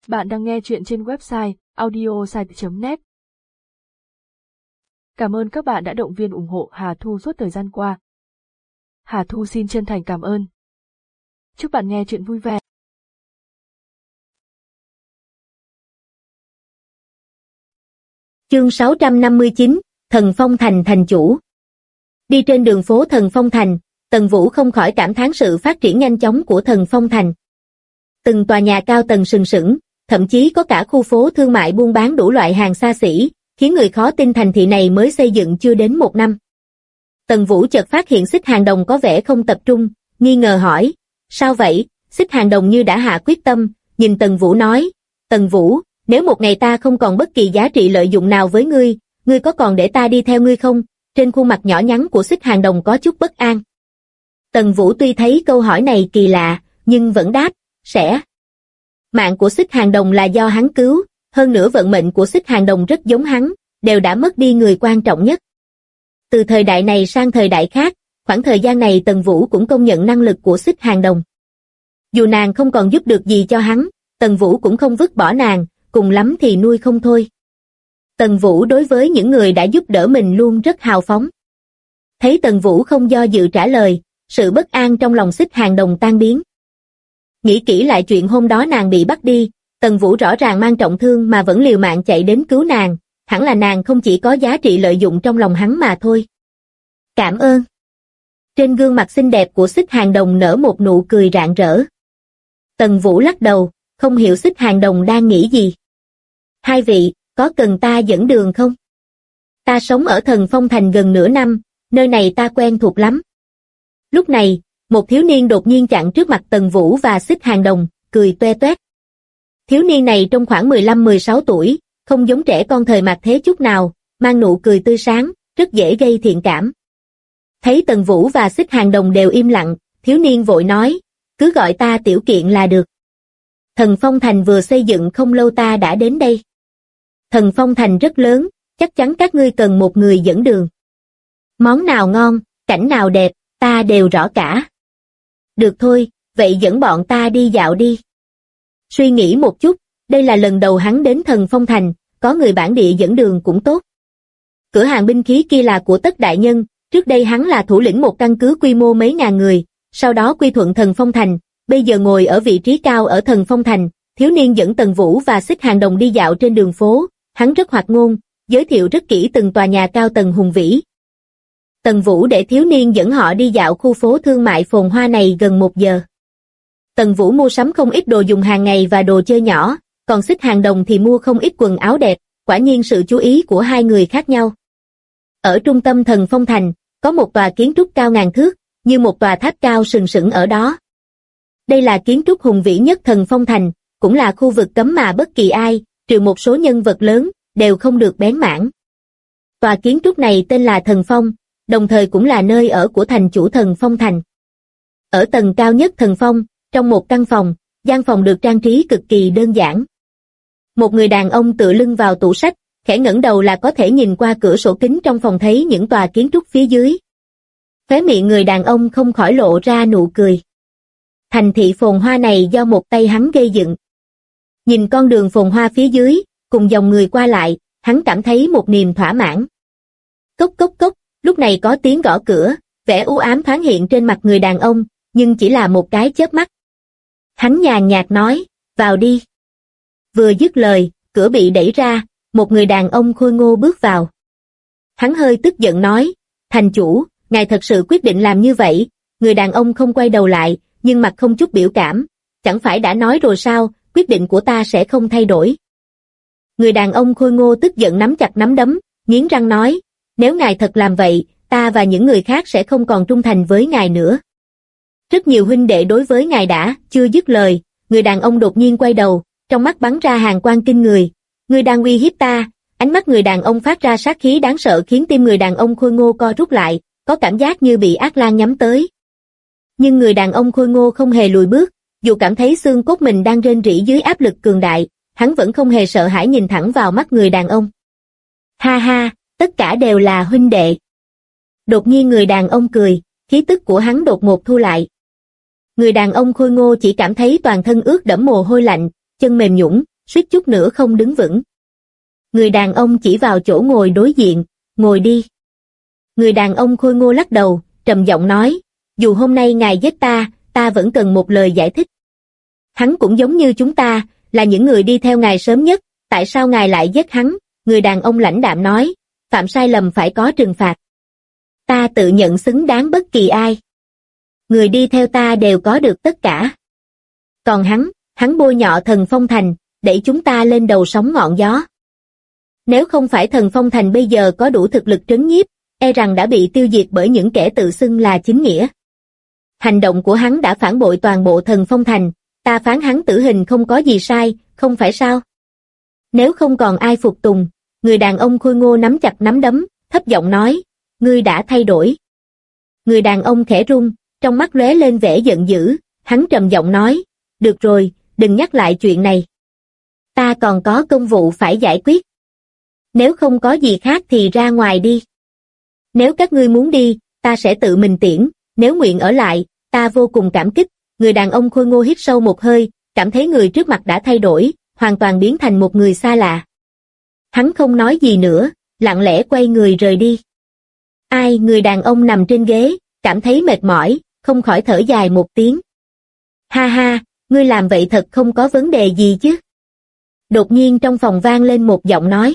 Bạn đang nghe chuyện trên website audiosite.net. Cảm ơn các bạn đã động viên ủng hộ Hà Thu suốt thời gian qua. Hà Thu xin chân thành cảm ơn. Chúc bạn nghe chuyện vui vẻ. Chương 659, Thần Phong Thành thành chủ. Đi trên đường phố Thần Phong Thành, Tần Vũ không khỏi cảm thán sự phát triển nhanh chóng của Thần Phong Thành. Từng tòa nhà cao tầng sừng sững, thậm chí có cả khu phố thương mại buôn bán đủ loại hàng xa xỉ, khiến người khó tin thành thị này mới xây dựng chưa đến 1 năm. Tần Vũ chợt phát hiện Xích Hàng Đồng có vẻ không tập trung, nghi ngờ hỏi, sao vậy? Xích Hàng Đồng như đã hạ quyết tâm, nhìn Tần Vũ nói, Tần Vũ, nếu một ngày ta không còn bất kỳ giá trị lợi dụng nào với ngươi có còn để ta đi theo ngươi không? Trên khuôn mặt nhỏ nhắn của Xích Hàng Đồng có chút bất an. Tần Vũ tuy thấy câu hỏi này kỳ lạ, nhưng vẫn đáp, sẽ. Mạng của Xích Hàng Đồng là do hắn cứu, hơn nữa vận mệnh của Xích Hàng Đồng rất giống hắn, đều đã mất đi người quan trọng nhất. Từ thời đại này sang thời đại khác, khoảng thời gian này Tần Vũ cũng công nhận năng lực của Xích Hàng Đồng. Dù nàng không còn giúp được gì cho hắn, Tần Vũ cũng không vứt bỏ nàng, cùng lắm thì nuôi không thôi. Tần Vũ đối với những người đã giúp đỡ mình luôn rất hào phóng. Thấy Tần Vũ không do dự trả lời, sự bất an trong lòng Xích Hàng Đồng tan biến. Nghĩ kỹ lại chuyện hôm đó nàng bị bắt đi, Tần Vũ rõ ràng mang trọng thương mà vẫn liều mạng chạy đến cứu nàng, hẳn là nàng không chỉ có giá trị lợi dụng trong lòng hắn mà thôi. Cảm ơn. Trên gương mặt xinh đẹp của Xích Hàng Đồng nở một nụ cười rạng rỡ. Tần Vũ lắc đầu, không hiểu Xích Hàng Đồng đang nghĩ gì. Hai vị, có cần ta dẫn đường không? Ta sống ở Thần Phong Thành gần nửa năm, nơi này ta quen thuộc lắm. Lúc này, một thiếu niên đột nhiên chặn trước mặt Tần Vũ và Xích Hàng Đồng, cười toe toét. Thiếu niên này trong khoảng 15-16 tuổi, không giống trẻ con thời mạt thế chút nào, mang nụ cười tươi sáng, rất dễ gây thiện cảm. Thấy Tần Vũ và Xích Hàng Đồng đều im lặng, thiếu niên vội nói, cứ gọi ta Tiểu Kiện là được. Thần Phong Thành vừa xây dựng không lâu ta đã đến đây. Thần Phong Thành rất lớn, chắc chắn các ngươi cần một người dẫn đường. Món nào ngon, cảnh nào đẹp, ta đều rõ cả. Được thôi, vậy dẫn bọn ta đi dạo đi. Suy nghĩ một chút, đây là lần đầu hắn đến Thần Phong Thành, có người bản địa dẫn đường cũng tốt. Cửa hàng binh khí kia là của Tất đại nhân, trước đây hắn là thủ lĩnh một căn cứ quy mô mấy ngàn người, sau đó quy thuận Thần Phong Thành, bây giờ ngồi ở vị trí cao ở Thần Phong Thành. Thiếu niên dẫn Tần Vũ và Xích Hàng Đồng đi dạo trên đường phố, hắn rất hoạt ngôn, giới thiệu rất kỹ từng tòa nhà cao tầng hùng vĩ. Tần Vũ để thiếu niên dẫn họ đi dạo khu phố thương mại phồn hoa này gần 1 giờ. Tần Vũ mua sắm không ít đồ dùng hàng ngày và đồ chơi nhỏ, còn Xích Hàng Đồng thì mua không ít quần áo đẹp, quả nhiên sự chú ý của hai người khác nhau. Ở trung tâm Thần Phong Thành, có một tòa kiến trúc cao ngàn thước, như một tòa tháp cao sừng sững ở đó. Đây là kiến trúc hùng vĩ nhất Thần Phong Thành, cũng là khu vực cấm mà bất kỳ ai, trừ một số nhân vật lớn, đều không được bén mảng. Tòa kiến trúc này tên là Thần Phong, đồng thời cũng là nơi ở của thành chủ Thần Phong Thành. Ở tầng cao nhất Thần Phong, trong một căn phòng, gian phòng được trang trí cực kỳ đơn giản. Một người đàn ông tựa lưng vào tủ sách, khẽ ngẩng đầu là có thể nhìn qua cửa sổ kính trong phòng thấy những tòa kiến trúc phía dưới. Khóe miệng người đàn ông không khỏi lộ ra nụ cười. Thành thị phồn hoa này do một tay hắn gây dựng. Nhìn con đường phồn hoa phía dưới, cùng dòng người qua lại, hắn cảm thấy một niềm thỏa mãn. Cốc cốc cốc, lúc này có tiếng gõ cửa, vẻ u ám thoáng hiện trên mặt người đàn ông, nhưng chỉ là một cái chớp mắt. Hắn nhàn nhạt nói, vào đi. Vừa dứt lời, cửa bị đẩy ra, một người đàn ông khôi ngô bước vào. Hắn hơi tức giận nói, thành chủ, ngài thật sự quyết định làm như vậy. Người đàn ông không quay đầu lại, nhưng mặt không chút biểu cảm, chẳng phải đã nói rồi sao, quyết định của ta sẽ không thay đổi. Người đàn ông khôi ngô tức giận nắm chặt nắm đấm, nghiến răng nói, nếu ngài thật làm vậy, ta và những người khác sẽ không còn trung thành với ngài nữa. Rất nhiều huynh đệ đối với ngài đã, chưa dứt lời, người đàn ông đột nhiên quay đầu, trong mắt bắn ra hàn quang kinh người. Ngươi đang uy hiếp ta? Ánh mắt người đàn ông phát ra sát khí đáng sợ khiến tim người đàn ông khôi ngô co rút lại, có cảm giác như bị ác lang nhắm tới. Nhưng người đàn ông khôi ngô không hề lùi bước, dù cảm thấy xương cốt mình đang rên rỉ dưới áp lực cường đại, hắn vẫn không hề sợ hãi nhìn thẳng vào mắt người đàn ông. Ha ha, tất cả đều là huynh đệ. Đột nhiên người đàn ông cười, khí tức của hắn đột ngột thu lại. Người đàn ông khôi ngô chỉ cảm thấy toàn thân ướt đẫm mồ hôi lạnh, chân mềm nhũn, suýt chút nữa không đứng vững. Người đàn ông chỉ vào chỗ ngồi đối diện, ngồi đi. Người đàn ông khôi ngô lắc đầu, trầm giọng nói, dù hôm nay ngài giết ta vẫn cần một lời giải thích. Hắn cũng giống như chúng ta, là những người đi theo ngài sớm nhất, tại sao ngài lại giết hắn? Người đàn ông lãnh đạm nói, phạm sai lầm phải có trừng phạt. Ta tự nhận xứng đáng bất kỳ ai. Người đi theo ta đều có được tất cả. Còn hắn bôi nhọ Thần Phong Thành, đẩy chúng ta lên đầu sóng ngọn gió. Nếu không phải Thần Phong Thành bây giờ có đủ thực lực trấn nhiếp, e rằng đã bị tiêu diệt bởi những kẻ tự xưng là chính nghĩa. Hành động của hắn đã phản bội toàn bộ Thần Phong Thành, ta phán hắn tử hình không có gì sai, không phải sao? Nếu không còn ai phục tùng, người đàn ông khôi ngô nắm chặt nắm đấm, thấp giọng nói, ngươi đã thay đổi. Người đàn ông khẽ run, trong mắt lóe lên vẻ giận dữ, hắn trầm giọng nói, được rồi, đừng nhắc lại chuyện này. Ta còn có công vụ phải giải quyết. Nếu không có gì khác thì ra ngoài đi. Nếu các ngươi muốn đi, ta sẽ tự mình tiễn, nếu nguyện ở lại, ta vô cùng cảm kích. Người đàn ông khôi ngô hít sâu một hơi, cảm thấy người trước mặt đã thay đổi, hoàn toàn biến thành một người xa lạ. Hắn không nói gì nữa, lặng lẽ quay người rời đi. Người đàn ông nằm trên ghế, cảm thấy mệt mỏi, không khỏi thở dài một tiếng. Ha ha, ngươi làm vậy thật không có vấn đề gì chứ? Đột nhiên trong phòng vang lên một giọng nói.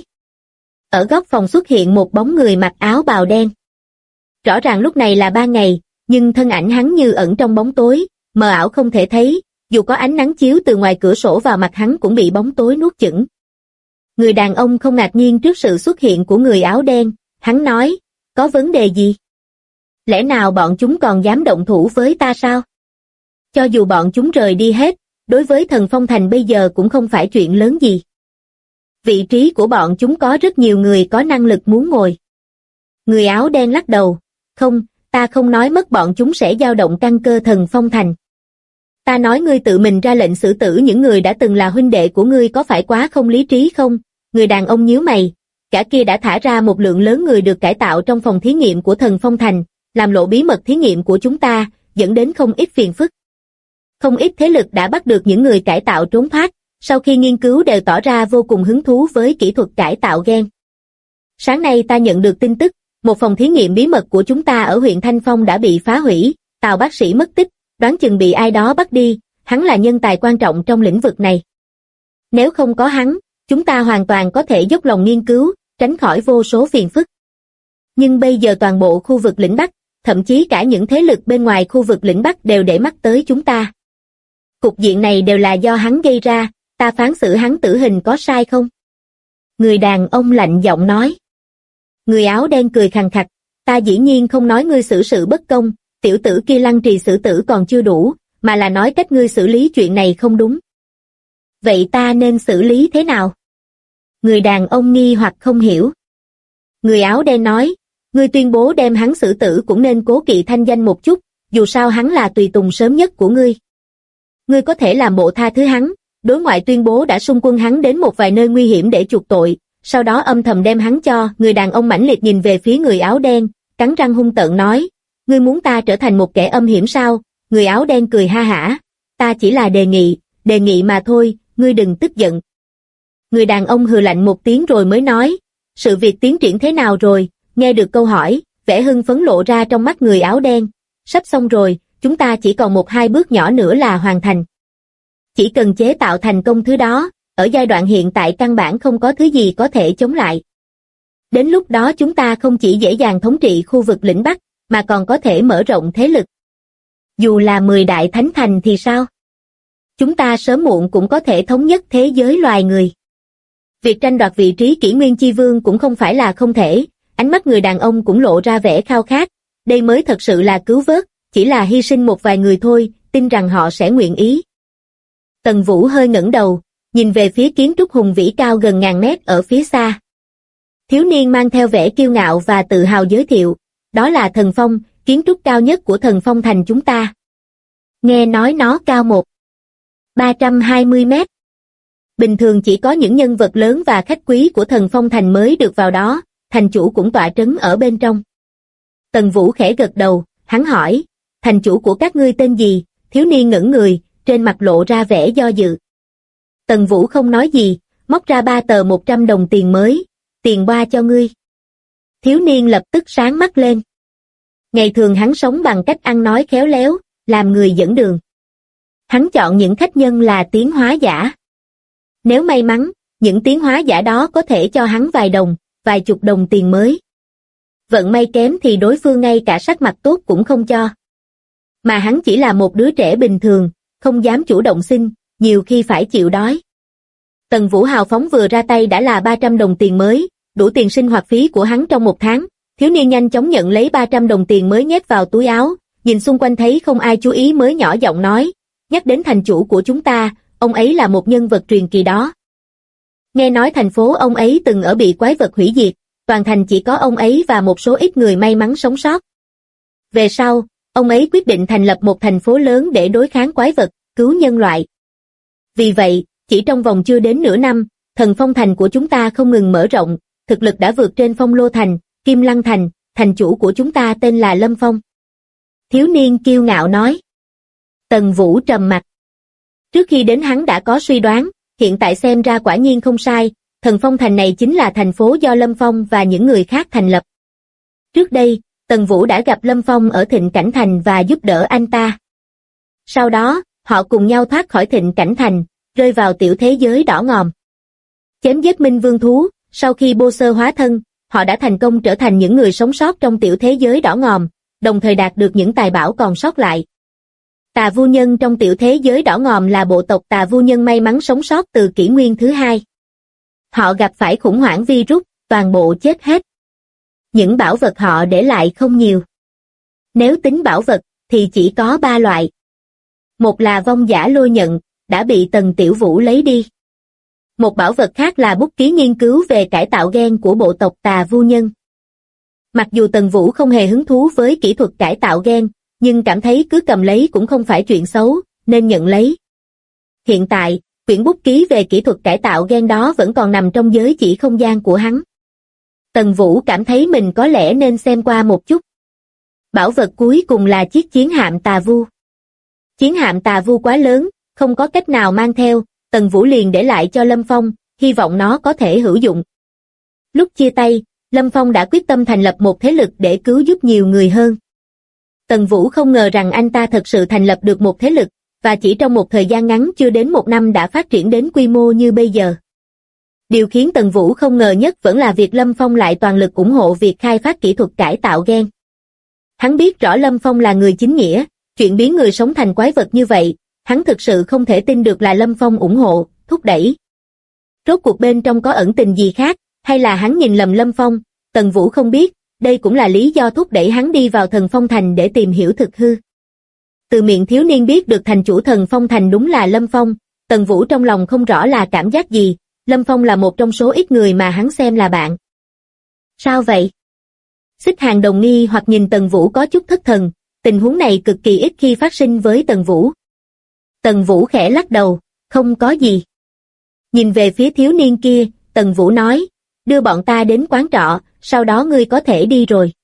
Ở góc phòng xuất hiện một bóng người mặc áo bào đen. Rõ ràng lúc này là ban ngày, nhưng thân ảnh hắn như ẩn trong bóng tối, mờ ảo không thể thấy, dù có ánh nắng chiếu từ ngoài cửa sổ vào mặt hắn cũng bị bóng tối nuốt chửng. Người đàn ông không ngạc nhiên trước sự xuất hiện của người áo đen, hắn nói, có vấn đề gì? Lẽ nào bọn chúng còn dám động thủ với ta sao? Cho dù bọn chúng rời đi hết, đối với Thần Phong Thành bây giờ cũng không phải chuyện lớn gì. Vị trí của bọn chúng có rất nhiều người có năng lực muốn ngồi. Người áo đen lắc đầu, không, ta không nói mất bọn chúng sẽ dao động căn cơ Thần Phong Thành. Ta nói ngươi tự mình ra lệnh xử tử những người đã từng là huynh đệ của ngươi có phải quá không lý trí không? Người đàn ông nhíu mày, cả kia đã thả ra một lượng lớn người được cải tạo trong phòng thí nghiệm của Thần Phong Thành, làm lộ bí mật thí nghiệm của chúng ta, dẫn đến không ít phiền phức. Không ít thế lực đã bắt được những người cải tạo trốn thoát, sau khi nghiên cứu đều tỏ ra vô cùng hứng thú với kỹ thuật cải tạo gen. Sáng nay ta nhận được tin tức, một phòng thí nghiệm bí mật của chúng ta ở huyện Thanh Phong đã bị phá hủy, Tào bác sĩ mất tích, đoán chừng bị ai đó bắt đi, hắn là nhân tài quan trọng trong lĩnh vực này. Nếu không có hắn, chúng ta hoàn toàn có thể dốc lòng nghiên cứu, tránh khỏi vô số phiền phức. Nhưng bây giờ toàn bộ khu vực lĩnh Bắc, thậm chí cả những thế lực bên ngoài khu vực lĩnh Bắc đều để mắt tới chúng ta. Cục diện này đều là do hắn gây ra, ta phán xử hắn tử hình có sai không? Người đàn ông lạnh giọng nói. Người áo đen cười khằng khặc, ta dĩ nhiên không nói ngươi xử sự bất công, tiểu tử kia lăng trì xử tử còn chưa đủ, mà là nói cách ngươi xử lý chuyện này không đúng. Vậy ta nên xử lý thế nào? Người đàn ông nghi hoặc không hiểu. Người áo đen nói, ngươi tuyên bố đem hắn xử tử cũng nên cố kỵ thanh danh một chút, dù sao hắn là tùy tùng sớm nhất của ngươi. Ngươi có thể làm bộ tha thứ hắn, đối ngoại tuyên bố đã xung quân hắn đến một vài nơi nguy hiểm để chuộc tội, sau đó âm thầm đem hắn cho. Người đàn ông mãnh liệt nhìn về phía người áo đen, cắn răng hung tợn nói, ngươi muốn ta trở thành một kẻ âm hiểm sao? Người áo đen cười ha hả, ta chỉ là đề nghị mà thôi, ngươi đừng tức giận. Người đàn ông hừ lạnh một tiếng rồi mới nói, sự việc tiến triển thế nào rồi? Nghe được câu hỏi, vẻ hưng phấn lộ ra trong mắt người áo đen, sắp xong rồi, chúng ta chỉ còn 1-2 bước nhỏ nữa là hoàn thành. Chỉ cần chế tạo thành công thứ đó, ở giai đoạn hiện tại căn bản không có thứ gì có thể chống lại. Đến lúc đó chúng ta không chỉ dễ dàng thống trị khu vực lĩnh Bắc, mà còn có thể mở rộng thế lực. Dù là 10 đại thánh thành thì sao? Chúng ta sớm muộn cũng có thể thống nhất thế giới loài người. Việc tranh đoạt vị trí Kỷ Nguyên Chi Vương cũng không phải là không thể, ánh mắt người đàn ông cũng lộ ra vẻ khao khát, đây mới thật sự là cứu vớt, chỉ là hy sinh một vài người thôi, tin rằng họ sẽ nguyện ý. Tần Vũ hơi ngẩng đầu, nhìn về phía kiến trúc hùng vĩ cao gần ngàn mét ở phía xa. Thiếu niên mang theo vẻ kiêu ngạo và tự hào giới thiệu, đó là Thần Phong, kiến trúc cao nhất của Thần Phong Thành chúng ta. Nghe nói nó cao 320 mét. Bình thường chỉ có những nhân vật lớn và khách quý của Thần Phong Thành mới được vào đó, thành chủ cũng tọa trấn ở bên trong. Tần Vũ khẽ gật đầu, hắn hỏi, thành chủ của các ngươi tên gì? Thiếu niên ngẩn người, trên mặt lộ ra vẻ do dự. Tần Vũ không nói gì, móc ra 3 tờ 100 đồng tiền mới, tiền boa cho ngươi. Thiếu niên lập tức sáng mắt lên. Ngày thường hắn sống bằng cách ăn nói khéo léo, làm người dẫn đường. Hắn chọn những khách nhân là tiến hóa giả. Nếu may mắn, những tiến hóa giả đó có thể cho hắn vài đồng, vài chục đồng tiền mới. Vận may kém thì đối phương ngay cả sắc mặt tốt cũng không cho. Mà hắn chỉ là một đứa trẻ bình thường, không dám chủ động xin, nhiều khi phải chịu đói. Tần Vũ hào phóng vừa ra tay đã là 300 đồng tiền mới, đủ tiền sinh hoạt phí của hắn trong một tháng. Thiếu niên nhanh chóng nhận lấy 300 đồng tiền mới nhét vào túi áo, nhìn xung quanh thấy không ai chú ý mới nhỏ giọng nói, nhắc đến thành chủ của chúng ta, ông ấy là một nhân vật truyền kỳ đó. Nghe nói thành phố ông ấy từng ở bị quái vật hủy diệt, toàn thành chỉ có ông ấy và một số ít người may mắn sống sót. Về sau, ông ấy quyết định thành lập một thành phố lớn để đối kháng quái vật, cứu nhân loại. Vì vậy, chỉ trong vòng chưa đến nửa năm, Thần Phong Thành của chúng ta không ngừng mở rộng, thực lực đã vượt trên Phong Lô Thành, Kim Lăng Thành, thành chủ của chúng ta tên là Lâm Phong. Thiếu niên kiêu ngạo nói. Tần Vũ trầm mặt. Trước khi đến hắn đã có suy đoán, hiện tại xem ra quả nhiên không sai, Thần Phong Thành này chính là thành phố do Lâm Phong và những người khác thành lập. Trước đây, Tần Vũ đã gặp Lâm Phong ở Thịnh Cảnh Thành và giúp đỡ anh ta. Sau đó, họ cùng nhau thoát khỏi Thịnh Cảnh Thành, rơi vào tiểu thế giới đỏ ngòm. Chém giết minh vương thú, sau khi bô sơ hóa thân, họ đã thành công trở thành những người sống sót trong tiểu thế giới đỏ ngòm, đồng thời đạt được những tài bảo còn sót lại. Tà Vu Nhân trong tiểu thế giới đỏ ngòm là bộ tộc Tà Vu Nhân may mắn sống sót từ kỷ nguyên thứ 2. Họ gặp phải khủng hoảng virus, toàn bộ chết hết. Những bảo vật họ để lại không nhiều. Nếu tính bảo vật, thì chỉ có 3 loại. Một là vong giả lôi nhận, đã bị Tần Tiểu Vũ lấy đi. Một bảo vật khác là bút ký nghiên cứu về cải tạo gen của bộ tộc Tà Vu Nhân. Mặc dù Tần Vũ không hề hứng thú với kỹ thuật cải tạo gen, nhưng cảm thấy cứ cầm lấy cũng không phải chuyện xấu, nên nhận lấy. Hiện tại, quyển bút ký về kỹ thuật cải tạo gen đó vẫn còn nằm trong giới chỉ không gian của hắn. Tần Vũ cảm thấy mình có lẽ nên xem qua một chút. Bảo vật cuối cùng là chiếc chiến hạm Tà Vu. Chiến hạm Tà Vu quá lớn, không có cách nào mang theo, Tần Vũ liền để lại cho Lâm Phong, hy vọng nó có thể hữu dụng. Lúc chia tay, Lâm Phong đã quyết tâm thành lập một thế lực để cứu giúp nhiều người hơn. Tần Vũ không ngờ rằng anh ta thật sự thành lập được một thế lực, và chỉ trong một thời gian ngắn chưa đến 1 năm đã phát triển đến quy mô như bây giờ. Điều khiến Tần Vũ không ngờ nhất vẫn là việc Lâm Phong lại toàn lực ủng hộ việc khai phát kỹ thuật cải tạo gen. Hắn biết rõ Lâm Phong là người chính nghĩa, chuyện biến người sống thành quái vật như vậy, hắn thực sự không thể tin được là Lâm Phong ủng hộ, thúc đẩy. Rốt cuộc bên trong có ẩn tình gì khác, hay là hắn nhìn lầm Lâm Phong, Tần Vũ không biết, đây cũng là lý do thúc đẩy hắn đi vào Thần Phong Thành để tìm hiểu thực hư. Từ miệng thiếu niên biết được thành chủ Thần Phong Thành đúng là Lâm Phong, Tần Vũ trong lòng không rõ là cảm giác gì, Lâm Phong là một trong số ít người mà hắn xem là bạn. Sao vậy? Xích Hàng Đồng nghi hoặc nhìn Tần Vũ có chút thất thần, tình huống này cực kỳ ít khi phát sinh với Tần Vũ. Tần Vũ khẽ lắc đầu, không có gì. Nhìn về phía thiếu niên kia, Tần Vũ nói, đưa bọn ta đến quán trọ, sau đó ngươi có thể đi rồi.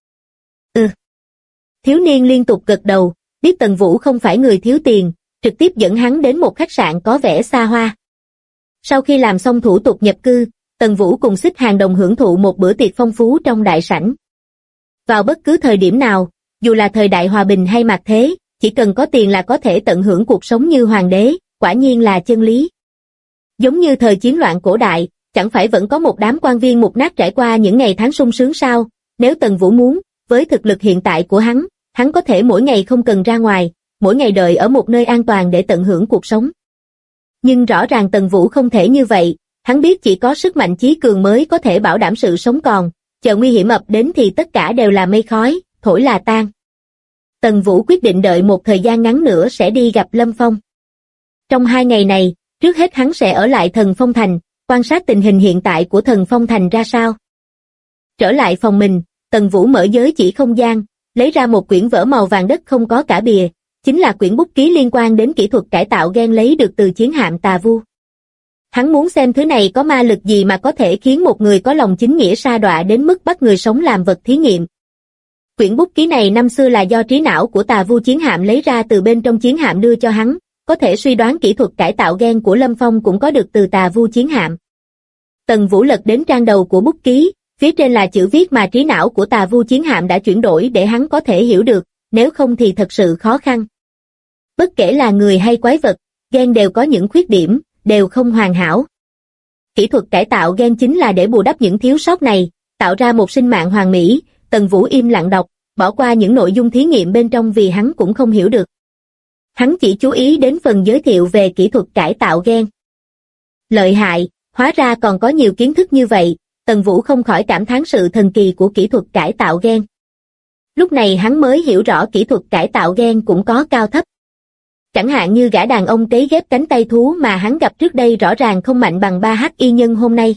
Thiếu niên liên tục gật đầu, biết Tần Vũ không phải người thiếu tiền, trực tiếp dẫn hắn đến một khách sạn có vẻ xa hoa. Sau khi làm xong thủ tục nhập cư, Tần Vũ cùng Xích Hàng Đồng hưởng thụ một bữa tiệc phong phú trong đại sảnh. Vào bất cứ thời điểm nào, dù là thời đại hòa bình hay mạt thế, chỉ cần có tiền là có thể tận hưởng cuộc sống như hoàng đế, quả nhiên là chân lý. Giống như thời chiến loạn cổ đại, chẳng phải vẫn có một đám quan viên mục nát trải qua những ngày tháng sung sướng sao? Nếu Tần Vũ muốn, với thực lực hiện tại của hắn có thể mỗi ngày không cần ra ngoài, mỗi ngày đợi ở một nơi an toàn để tận hưởng cuộc sống. Nhưng rõ ràng Tần Vũ không thể như vậy, hắn biết chỉ có sức mạnh chí cường mới có thể bảo đảm sự sống còn, chờ nguy hiểm ập đến thì tất cả đều là mây khói, thổi là tan. Tần Vũ quyết định đợi một thời gian ngắn nữa sẽ đi gặp Lâm Phong. Trong 2 ngày này, trước hết hắn sẽ ở lại Thần Phong Thành, quan sát tình hình hiện tại của Thần Phong Thành ra sao. Trở lại phòng mình, Tần Vũ mở giới chỉ không gian, lấy ra một quyển vở màu vàng đất không có cả bìa, chính là quyển bút ký liên quan đến kỹ thuật cải tạo gen lấy được từ chiến hạm Tà Vu. Hắn muốn xem thứ này có ma lực gì mà có thể khiến một người có lòng chính nghĩa sa đọa đến mức bắt người sống làm vật thí nghiệm. Quyển bút ký này năm xưa là do trí não của Tà Vu chiến hạm lấy ra từ bên trong chiến hạm đưa cho hắn, có thể suy đoán kỹ thuật cải tạo gen của Lâm Phong cũng có được từ Tà Vu chiến hạm. Tần Vũ lật đến trang đầu của bút ký, phía trên là chữ viết mà trí não của Tà Vu chiến hạm đã chuyển đổi để hắn có thể hiểu được, nếu không thì thật sự khó khăn. Bất kể là người hay quái vật, gen đều có những khuyết điểm, đều không hoàn hảo. Kỹ thuật cải tạo gen chính là để bù đắp những thiếu sót này, tạo ra một sinh mạng hoàn mỹ. Tần Vũ im lặng đọc, bỏ qua những nội dung thí nghiệm bên trong vì hắn cũng không hiểu được. Hắn chỉ chú ý đến phần giới thiệu về kỹ thuật cải tạo gen. Lợi hại, hóa ra còn có nhiều kiến thức như vậy, Tần Vũ không khỏi cảm thán sự thần kỳ của kỹ thuật cải tạo gen. Lúc này hắn mới hiểu rõ kỹ thuật cải tạo gen cũng có cao thấp. Chẳng hạn như gã đàn ông cấy ghép cánh tay thú mà hắn gặp trước đây rõ ràng không mạnh bằng 3HY nhân hôm nay.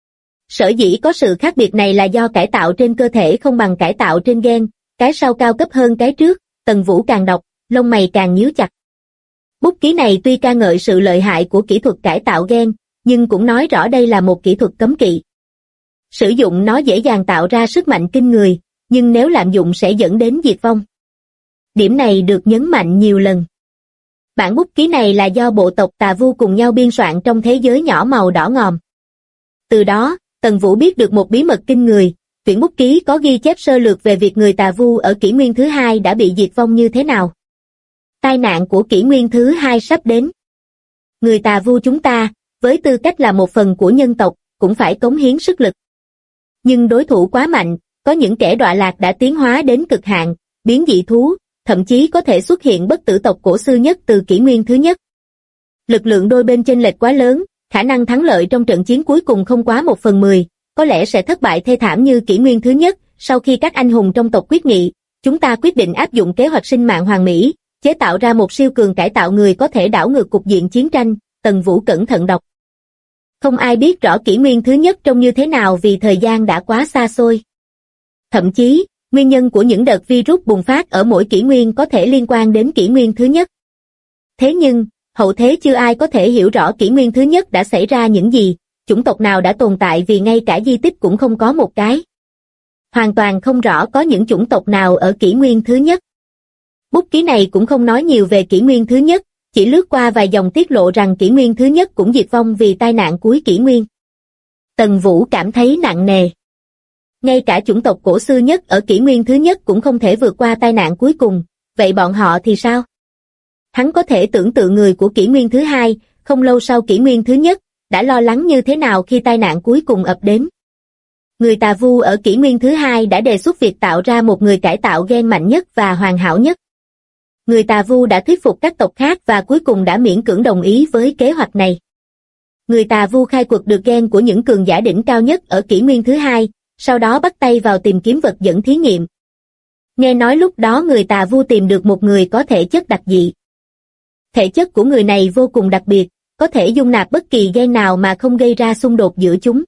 Sở dĩ có sự khác biệt này là do cải tạo trên cơ thể không bằng cải tạo trên gen, cái sau cao cấp hơn cái trước. Tần Vũ càng đọc, lông mày càng nhíu chặt. Bút ký này tuy ca ngợi sự lợi hại của kỹ thuật cải tạo gen, nhưng cũng nói rõ đây là một kỹ thuật cấm kỵ. Sử dụng nó dễ dàng tạo ra sức mạnh kinh người, nhưng nếu lạm dụng sẽ dẫn đến diệt vong. Điểm này được nhấn mạnh nhiều lần. Bản bút ký này là do bộ tộc Tà Vu cùng nhau biên soạn trong thế giới nhỏ màu đỏ ngòm. Từ đó, Tần Vũ biết được một bí mật kinh người, quyển bút ký có ghi chép sơ lược về việc người Tà Vu ở kỷ nguyên thứ hai đã bị diệt vong như thế nào. Tai nạn của kỷ nguyên thứ hai sắp đến. Người Tà Vu chúng ta, với tư cách là một phần của nhân tộc, cũng phải cống hiến sức lực. Nhưng đối thủ quá mạnh, có những kẻ đọa lạc đã tiến hóa đến cực hạn, biến dị thú, thậm chí có thể xuất hiện bất tử tộc cổ xưa nhất từ kỷ nguyên thứ nhất. Lực lượng đôi bên chênh lệch quá lớn, khả năng thắng lợi trong trận chiến cuối cùng không quá 1/10, có lẽ sẽ thất bại thê thảm như kỷ nguyên thứ nhất. Sau khi các anh hùng trong tộc quyết nghị, chúng ta quyết định áp dụng kế hoạch sinh mạng hoàn mỹ, chế tạo ra một siêu cường cải tạo người có thể đảo ngược cục diện chiến tranh. Tần Vũ cẩn thận đọc. Không ai biết rõ kỷ nguyên thứ nhất trông như thế nào vì thời gian đã quá xa xôi. Thậm chí, nguyên nhân của những đợt virus bùng phát ở mỗi kỷ nguyên có thể liên quan đến kỷ nguyên thứ nhất. Thế nhưng, hậu thế chưa ai có thể hiểu rõ kỷ nguyên thứ nhất đã xảy ra những gì, chủng tộc nào đã tồn tại vì ngay cả di tích cũng không có một cái. Hoàn toàn không rõ có những chủng tộc nào ở kỷ nguyên thứ nhất. Bút ký này cũng không nói nhiều về kỷ nguyên thứ nhất, chỉ lướt qua vài dòng tiết lộ rằng kỷ nguyên thứ nhất cũng diệt vong vì tai nạn cuối kỷ nguyên. Tần Vũ cảm thấy nặng nề. Ngay cả chủng tộc cổ xưa nhất ở kỷ nguyên thứ nhất cũng không thể vượt qua tai nạn cuối cùng, vậy bọn họ thì sao? Hắn có thể tưởng tượng người của kỷ nguyên thứ hai, không lâu sau kỷ nguyên thứ nhất, đã lo lắng như thế nào khi tai nạn cuối cùng ập đến. Người Tà Vu ở kỷ nguyên thứ hai đã đề xuất việc tạo ra một người cải tạo gen mạnh nhất và hoàn hảo nhất. Người Tà Vu đã thuyết phục các tộc khác và cuối cùng đã miễn cưỡng đồng ý với kế hoạch này. Người Tà Vu khai quật được gen của những cường giả đỉnh cao nhất ở kỷ nguyên thứ hai, sau đó bắt tay vào tìm kiếm vật dẫn thí nghiệm. Nghe nói lúc đó người Tà Vu tìm được một người có thể chất đặc dị. Thể chất của người này vô cùng đặc biệt, có thể dung nạp bất kỳ gen nào mà không gây ra xung đột giữa chúng.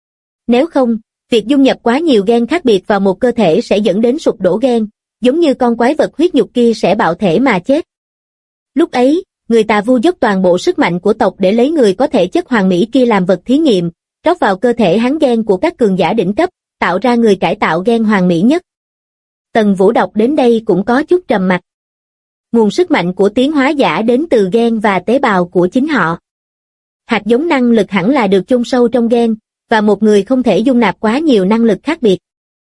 Nếu không, việc dung nhập quá nhiều gen khác biệt vào một cơ thể sẽ dẫn đến sụp đổ gen, giống như con quái vật huyết nhục kia sẽ bạo thể mà chết. Lúc ấy, người Tà Vu dốc toàn bộ sức mạnh của tộc để lấy người có thể chất hoàn mỹ kia làm vật thí nghiệm, rót vào cơ thể hắn gen của các cường giả đỉnh cấp, tạo ra người cải tạo gen hoàn mỹ nhất. Tần Vũ đọc đến đây cũng có chút trầm mặc. Nguồn sức mạnh của tiến hóa giả đến từ gen và tế bào của chính họ. Hạt giống năng lực hẳn là được chôn sâu trong gen, và một người không thể dung nạp quá nhiều năng lực khác biệt.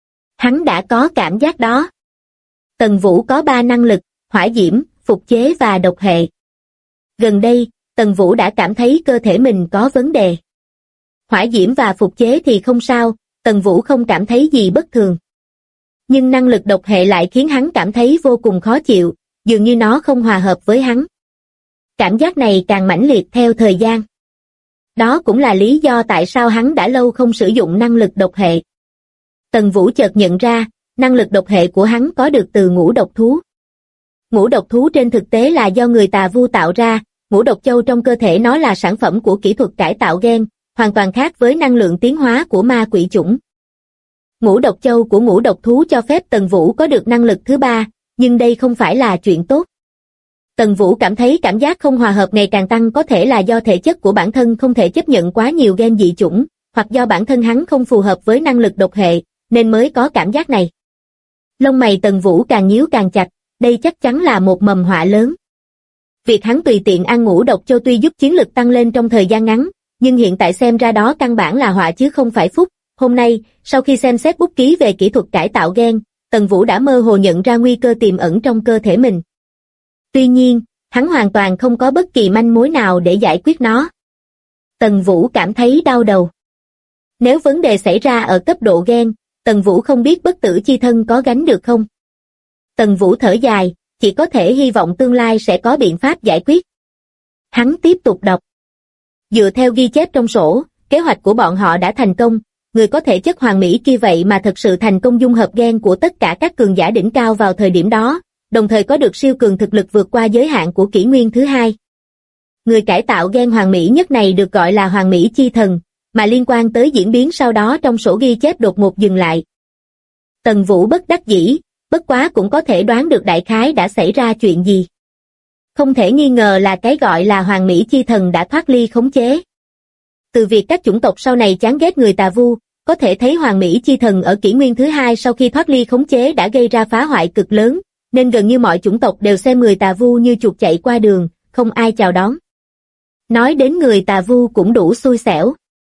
Hắn đã có cảm giác đó. Tần Vũ có 3 năng lực, hỏa diễm, phục chế và độc hệ. Gần đây, Tần Vũ đã cảm thấy cơ thể mình có vấn đề. Hỏa diễm và phục chế thì không sao, Tần Vũ không cảm thấy gì bất thường. Nhưng năng lực độc hệ lại khiến hắn cảm thấy vô cùng khó chịu, dường như nó không hòa hợp với hắn. Cảm giác này càng mãnh liệt theo thời gian. Đó cũng là lý do tại sao hắn đã lâu không sử dụng năng lực độc hệ. Tần Vũ chợt nhận ra, năng lực độc hệ của hắn có được từ ngũ độc thú. Ngũ độc thú trên thực tế là do người Tà Vu tạo ra, ngũ độc châu trong cơ thể nó là sản phẩm của kỹ thuật cải tạo gen, hoàn toàn khác với năng lượng tiến hóa của ma quỷ chủng. Ngũ độc châu của ngũ độc thú cho phép Tần Vũ có được năng lực thứ 3, nhưng đây không phải là chuyện tốt. Tần Vũ cảm thấy cảm giác không hòa hợp ngày càng tăng, có thể là do thể chất của bản thân không thể chấp nhận quá nhiều gen dị chủng, hoặc do bản thân hắn không phù hợp với năng lực độc hệ, nên mới có cảm giác này. Lông mày Tần Vũ càng nhíu càng chặt, đây chắc chắn là một mầm họa lớn. Việc hắn tùy tiện ăn ngũ độc châu tuy giúp chiến lực tăng lên trong thời gian ngắn, nhưng hiện tại xem ra đó căn bản là họa chứ không phải phúc. Hôm nay, sau khi xem xét bút ký về kỹ thuật cải tạo gen, Tần Vũ đã mơ hồ nhận ra nguy cơ tiềm ẩn trong cơ thể mình. Tuy nhiên, hắn hoàn toàn không có bất kỳ manh mối nào để giải quyết nó. Tần Vũ cảm thấy đau đầu. Nếu vấn đề xảy ra ở cấp độ gen, Tần Vũ không biết bất tử chi thân có gánh được không? Tần Vũ thở dài, chỉ có thể hy vọng tương lai sẽ có biện pháp giải quyết. Hắn tiếp tục đọc. Dựa theo ghi chép trong sổ, kế hoạch của bọn họ đã thành công, người có thể chất hoàn mỹ kia vậy mà thật sự thành công dung hợp gen của tất cả các cường giả đỉnh cao vào thời điểm đó, đồng thời có được siêu cường thực lực vượt qua giới hạn của kỷ nguyên thứ hai. Người cải tạo gen hoàn mỹ nhất này được gọi là hoàn mỹ chi thần, mà liên quan tới diễn biến sau đó trong sổ ghi chép đột ngột dừng lại. Tần Vũ bất đắc dĩ, bất quá cũng có thể đoán được đại khái đã xảy ra chuyện gì. Không thể nghi ngờ là cái gọi là hoàn mỹ chi thần đã thoát ly khống chế. Từ việc các chủng tộc sau này chán ghét người tà vu, có thể thấy hoàn mỹ chi thần ở kỷ nguyên thứ hai sau khi thoát ly khống chế đã gây ra phá hoại cực lớn, nên gần như mọi chủng tộc đều xem người tà vu như chuột chạy qua đường, không ai chào đón. Nói đến người tà vu cũng đủ xui xẻo.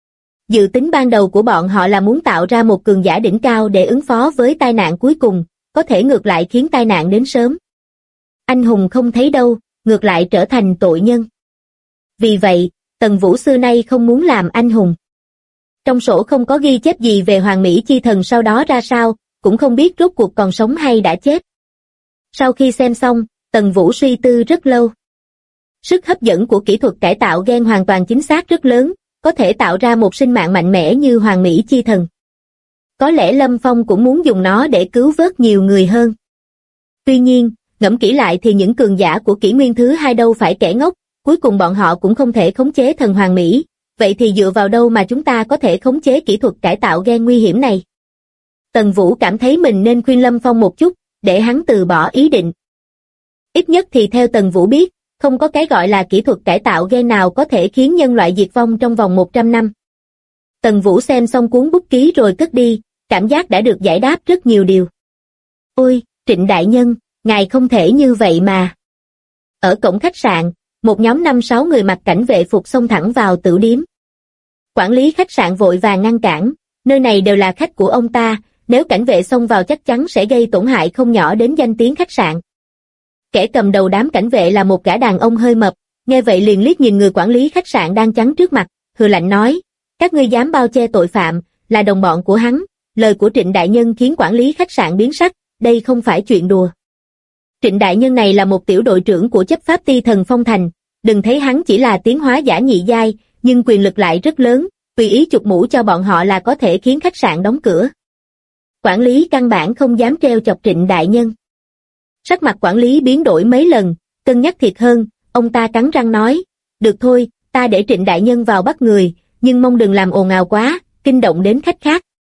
Dự tính ban đầu của bọn họ là muốn tạo ra một cường giả đỉnh cao để ứng phó với tai nạn cuối cùng, có thể ngược lại khiến tai nạn đến sớm. Anh hùng không thấy đâu, ngược lại trở thành tội nhân. Vì vậy, Tần Vũ xưa nay không muốn làm anh hùng. Trong sổ không có ghi chép gì về hoàn mỹ chi thần sau đó ra sao, cũng không biết rốt cuộc còn sống hay đã chết. Sau khi xem xong, Tần Vũ suy tư rất lâu. Sức hấp dẫn của kỹ thuật cải tạo gen hoàn toàn chính xác rất lớn, có thể tạo ra một sinh mạng mạnh mẽ như hoàn mỹ chi thần. Có lẽ Lâm Phong cũng muốn dùng nó để cứu vớt nhiều người hơn. Tuy nhiên, ngẫm kỹ lại thì những cường giả của kỷ nguyên thứ hai đâu phải kẻ ngốc, cuối cùng bọn họ cũng không thể khống chế thần hoàn mỹ, vậy thì dựa vào đâu mà chúng ta có thể khống chế kỹ thuật cải tạo gen nguy hiểm này? Tần Vũ cảm thấy mình nên khuyên Lâm Phong một chút, để hắn từ bỏ ý định. Ít nhất thì theo Tần Vũ biết, không có cái gọi là kỹ thuật cải tạo gen nào có thể khiến nhân loại diệt vong trong vòng 100 năm. Tần Vũ xem xong cuốn bút ký rồi cất đi, cảm giác đã được giải đáp rất nhiều điều. Ôi, Trịnh đại nhân, ngài không thể như vậy mà. Ở cổng khách sạn, một nhóm 5-6 người mặc cảnh vệ phục xông thẳng vào tửu điếm. Quản lý khách sạn vội vàng ngăn cản, nơi này đều là khách của ông ta, nếu cảnh vệ xông vào chắc chắn sẽ gây tổn hại không nhỏ đến danh tiếng khách sạn. Kẻ cầm đầu đám cảnh vệ là một gã đàn ông hơi mập, nghe vậy liền liếc nhìn người quản lý khách sạn đang chắn trước mặt, hừ lạnh nói, các ngươi dám bao che tội phạm, là đồng bọn của hắn. Lời của Trịnh đại nhân khiến quản lý khách sạn biến sắc, đây không phải chuyện đùa. Trịnh đại nhân này là một tiểu đội trưởng của chấp pháp ty thần Phong Thành, đừng thấy hắn chỉ là tiến hóa giả nhị giai, nhưng quyền lực lại rất lớn, tùy ý chụp mũ cho bọn họ là có thể khiến khách sạn đóng cửa. Quản lý căn bản không dám trêu chọc Trịnh đại nhân. Sắc mặt quản lý biến đổi mấy lần, cân nhắc thiệt hơn, ông ta cắn răng nói, được thôi, ta để Trịnh đại nhân vào bắt người, nhưng mong đừng làm ồn ào quá, kinh động đến khách khác.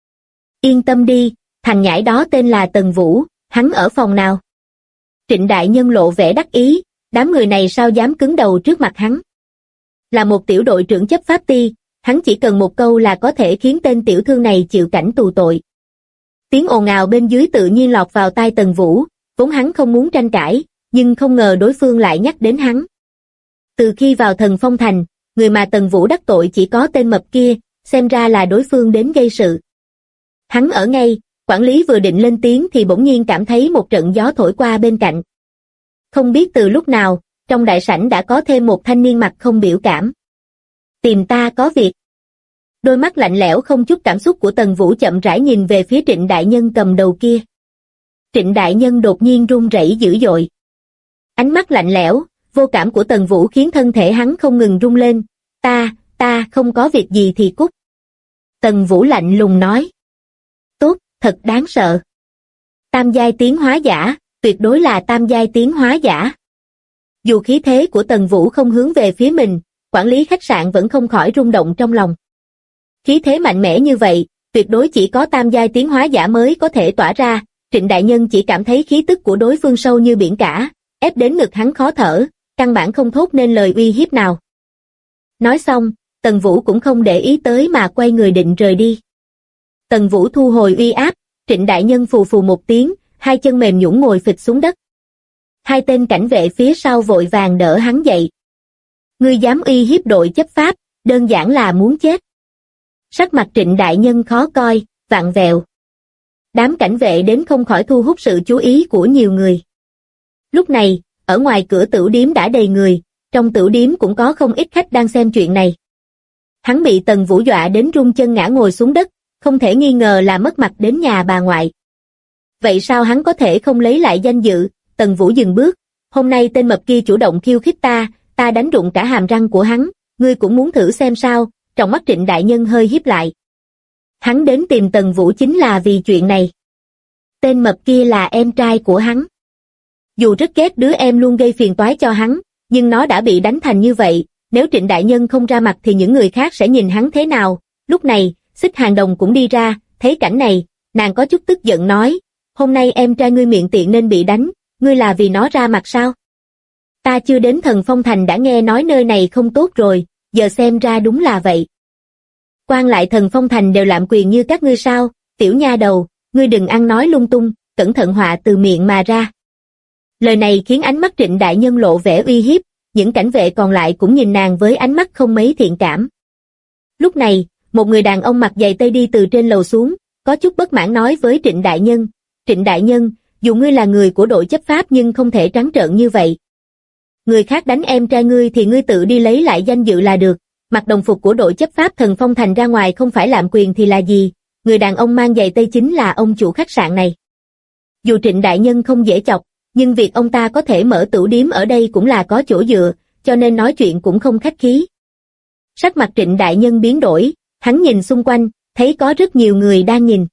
Yên tâm đi, thằng nhãi đó tên là Tần Vũ, hắn ở phòng nào? Trịnh đại nhân lộ vẻ đắc ý, đám người này sao dám cứng đầu trước mặt hắn. Là một tiểu đội trưởng chấp pháp ty, hắn chỉ cần một câu là có thể khiến tên tiểu thương này chịu cảnh tù tội. Tiếng ồn ào bên dưới tự nhiên lọt vào tai Tần Vũ, vốn hắn không muốn tranh cãi, nhưng không ngờ đối phương lại nhắc đến hắn. Từ khi vào Thần Phong Thành, người mà Tần Vũ đắc tội chỉ có tên mập kia, xem ra là đối phương đến gây sự. Hắn ở ngay, quản lý vừa định lên tiếng thì bỗng nhiên cảm thấy một trận gió thổi qua bên cạnh. Không biết từ lúc nào, trong đại sảnh đã có thêm một thanh niên mặt không biểu cảm. Tìm ta có việc. Đôi mắt lạnh lẽo không chút cảm xúc của Tần Vũ chậm rãi nhìn về phía Trịnh đại nhân cầm đầu kia. Trịnh đại nhân đột nhiên run rẩy dữ dội. Ánh mắt lạnh lẽo, vô cảm của Tần Vũ khiến thân thể hắn không ngừng rung lên. Ta không có việc gì thì cút. Tần Vũ lạnh lùng nói. Tốt, thật đáng sợ. Tam giai tiến hóa giả, tuyệt đối là tam giai tiến hóa giả. Dù khí thế của Tần Vũ không hướng về phía mình, quản lý khách sạn vẫn không khỏi rung động trong lòng. Khí thế mạnh mẽ như vậy, tuyệt đối chỉ có tam giai tiến hóa giả mới có thể tỏa ra. Trịnh đại nhân chỉ cảm thấy khí tức của đối phương sâu như biển cả, ép đến ngực hắn khó thở, căn bản không thốt nên lời uy hiếp nào. Nói xong, Tần Vũ cũng không để ý tới mà quay người định rời đi. Tần Vũ thu hồi uy áp, Trịnh đại nhân phù phù một tiếng, hai chân mềm nhũn ngồi phịch xuống đất. Hai tên cảnh vệ phía sau vội vàng đỡ hắn dậy. Ngươi dám uy hiếp đội chấp pháp, đơn giản là muốn chết. Sắc mặt Trịnh đại nhân khó coi, vặn vẹo. Đám cảnh vệ đến không khỏi thu hút sự chú ý của nhiều người. Lúc này, ở ngoài cửa tửu điếm đã đầy người, trong tửu điếm cũng có không ít khách đang xem chuyện này. Hắn bị Tần Vũ dọa đến run chân ngã ngồi xuống đất, không thể nghi ngờ là mất mặt đến nhà bà ngoại. Vậy sao hắn có thể không lấy lại danh dự? Tần Vũ dừng bước, hôm nay tên mập kia chủ động khiêu khích ta đánh rụng cả hàm răng của hắn, ngươi cũng muốn thử xem sao? Trong mắt Trịnh đại nhân hơi híp lại. Hắn đến tìm Tần Vũ chính là vì chuyện này. Tên mập kia là em trai của hắn. Dù rất ghét đứa em luôn gây phiền toái cho hắn, nhưng nó đã bị đánh thành như vậy, nếu Trịnh đại nhân không ra mặt thì những người khác sẽ nhìn hắn thế nào? Lúc này, Xích Hàng Đồng cũng đi ra, thấy cảnh này, nàng có chút tức giận nói, hôm nay em trai ngươi miệng tiện nên bị đánh, ngươi là vì nó ra mặt sao? Ta chưa đến Thần Phong Thành đã nghe nói nơi này không tốt rồi, giờ xem ra đúng là vậy. Quan lại Thần Phong Thành đều lạm quyền như các ngươi sao? Tiểu nha đầu, ngươi đừng ăn nói lung tung, cẩn thận họa từ miệng mà ra. Lời này khiến ánh mắt Trịnh đại nhân lộ vẻ uy hiếp, những cảnh vệ còn lại cũng nhìn nàng với ánh mắt không mấy thiện cảm. Lúc này, một người đàn ông mặc giày tây đi từ trên lầu xuống, có chút bất mãn nói với Trịnh đại nhân, Trịnh đại nhân, dù ngươi là người của đội chấp pháp nhưng không thể trắng trợn như vậy. Người khác đánh em trai ngươi thì ngươi tự đi lấy lại danh dự là được, mặc đồng phục của đội chấp pháp Thần Phong Thành ra ngoài không phải lạm quyền thì là gì? Người đàn ông mang giày tây chính là ông chủ khách sạn này. Dù Trịnh đại nhân không dễ chọc, nhưng việc ông ta có thể mở tửu điếm ở đây cũng là có chỗ dựa, cho nên nói chuyện cũng không khách khí. Sắc mặt Trịnh đại nhân biến đổi, hắn nhìn xung quanh, thấy có rất nhiều người đang nhìn.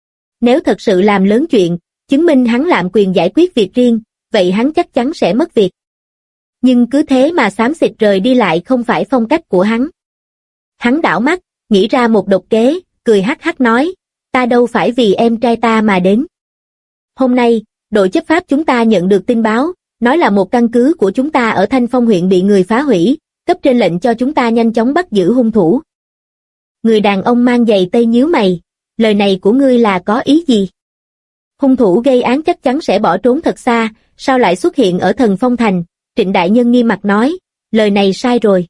Nếu thật sự làm lớn chuyện, chứng minh hắn lạm quyền giải quyết việc riêng, vậy hắn chắc chắn sẽ mất việc. Nhưng cứ thế mà xám xịt rời đi lại không phải phong cách của hắn. Hắn đảo mắt, nghĩ ra một độc kế, cười hắc hắc nói, ta đâu phải vì em trai ta mà đến. Hôm nay, đội chấp pháp chúng ta nhận được tin báo, nói là một căn cứ của chúng ta ở Thanh Phong huyện bị người phá hủy, cấp trên lệnh cho chúng ta nhanh chóng bắt giữ hung thủ. Người đàn ông mang giày tây nhíu mày, lời này của ngươi là có ý gì? Hung thủ gây án chắc chắn sẽ bỏ trốn thật xa, sao lại xuất hiện ở Thần Phong Thành? Trịnh đại nhân nghiêm mặt nói, lời này sai rồi.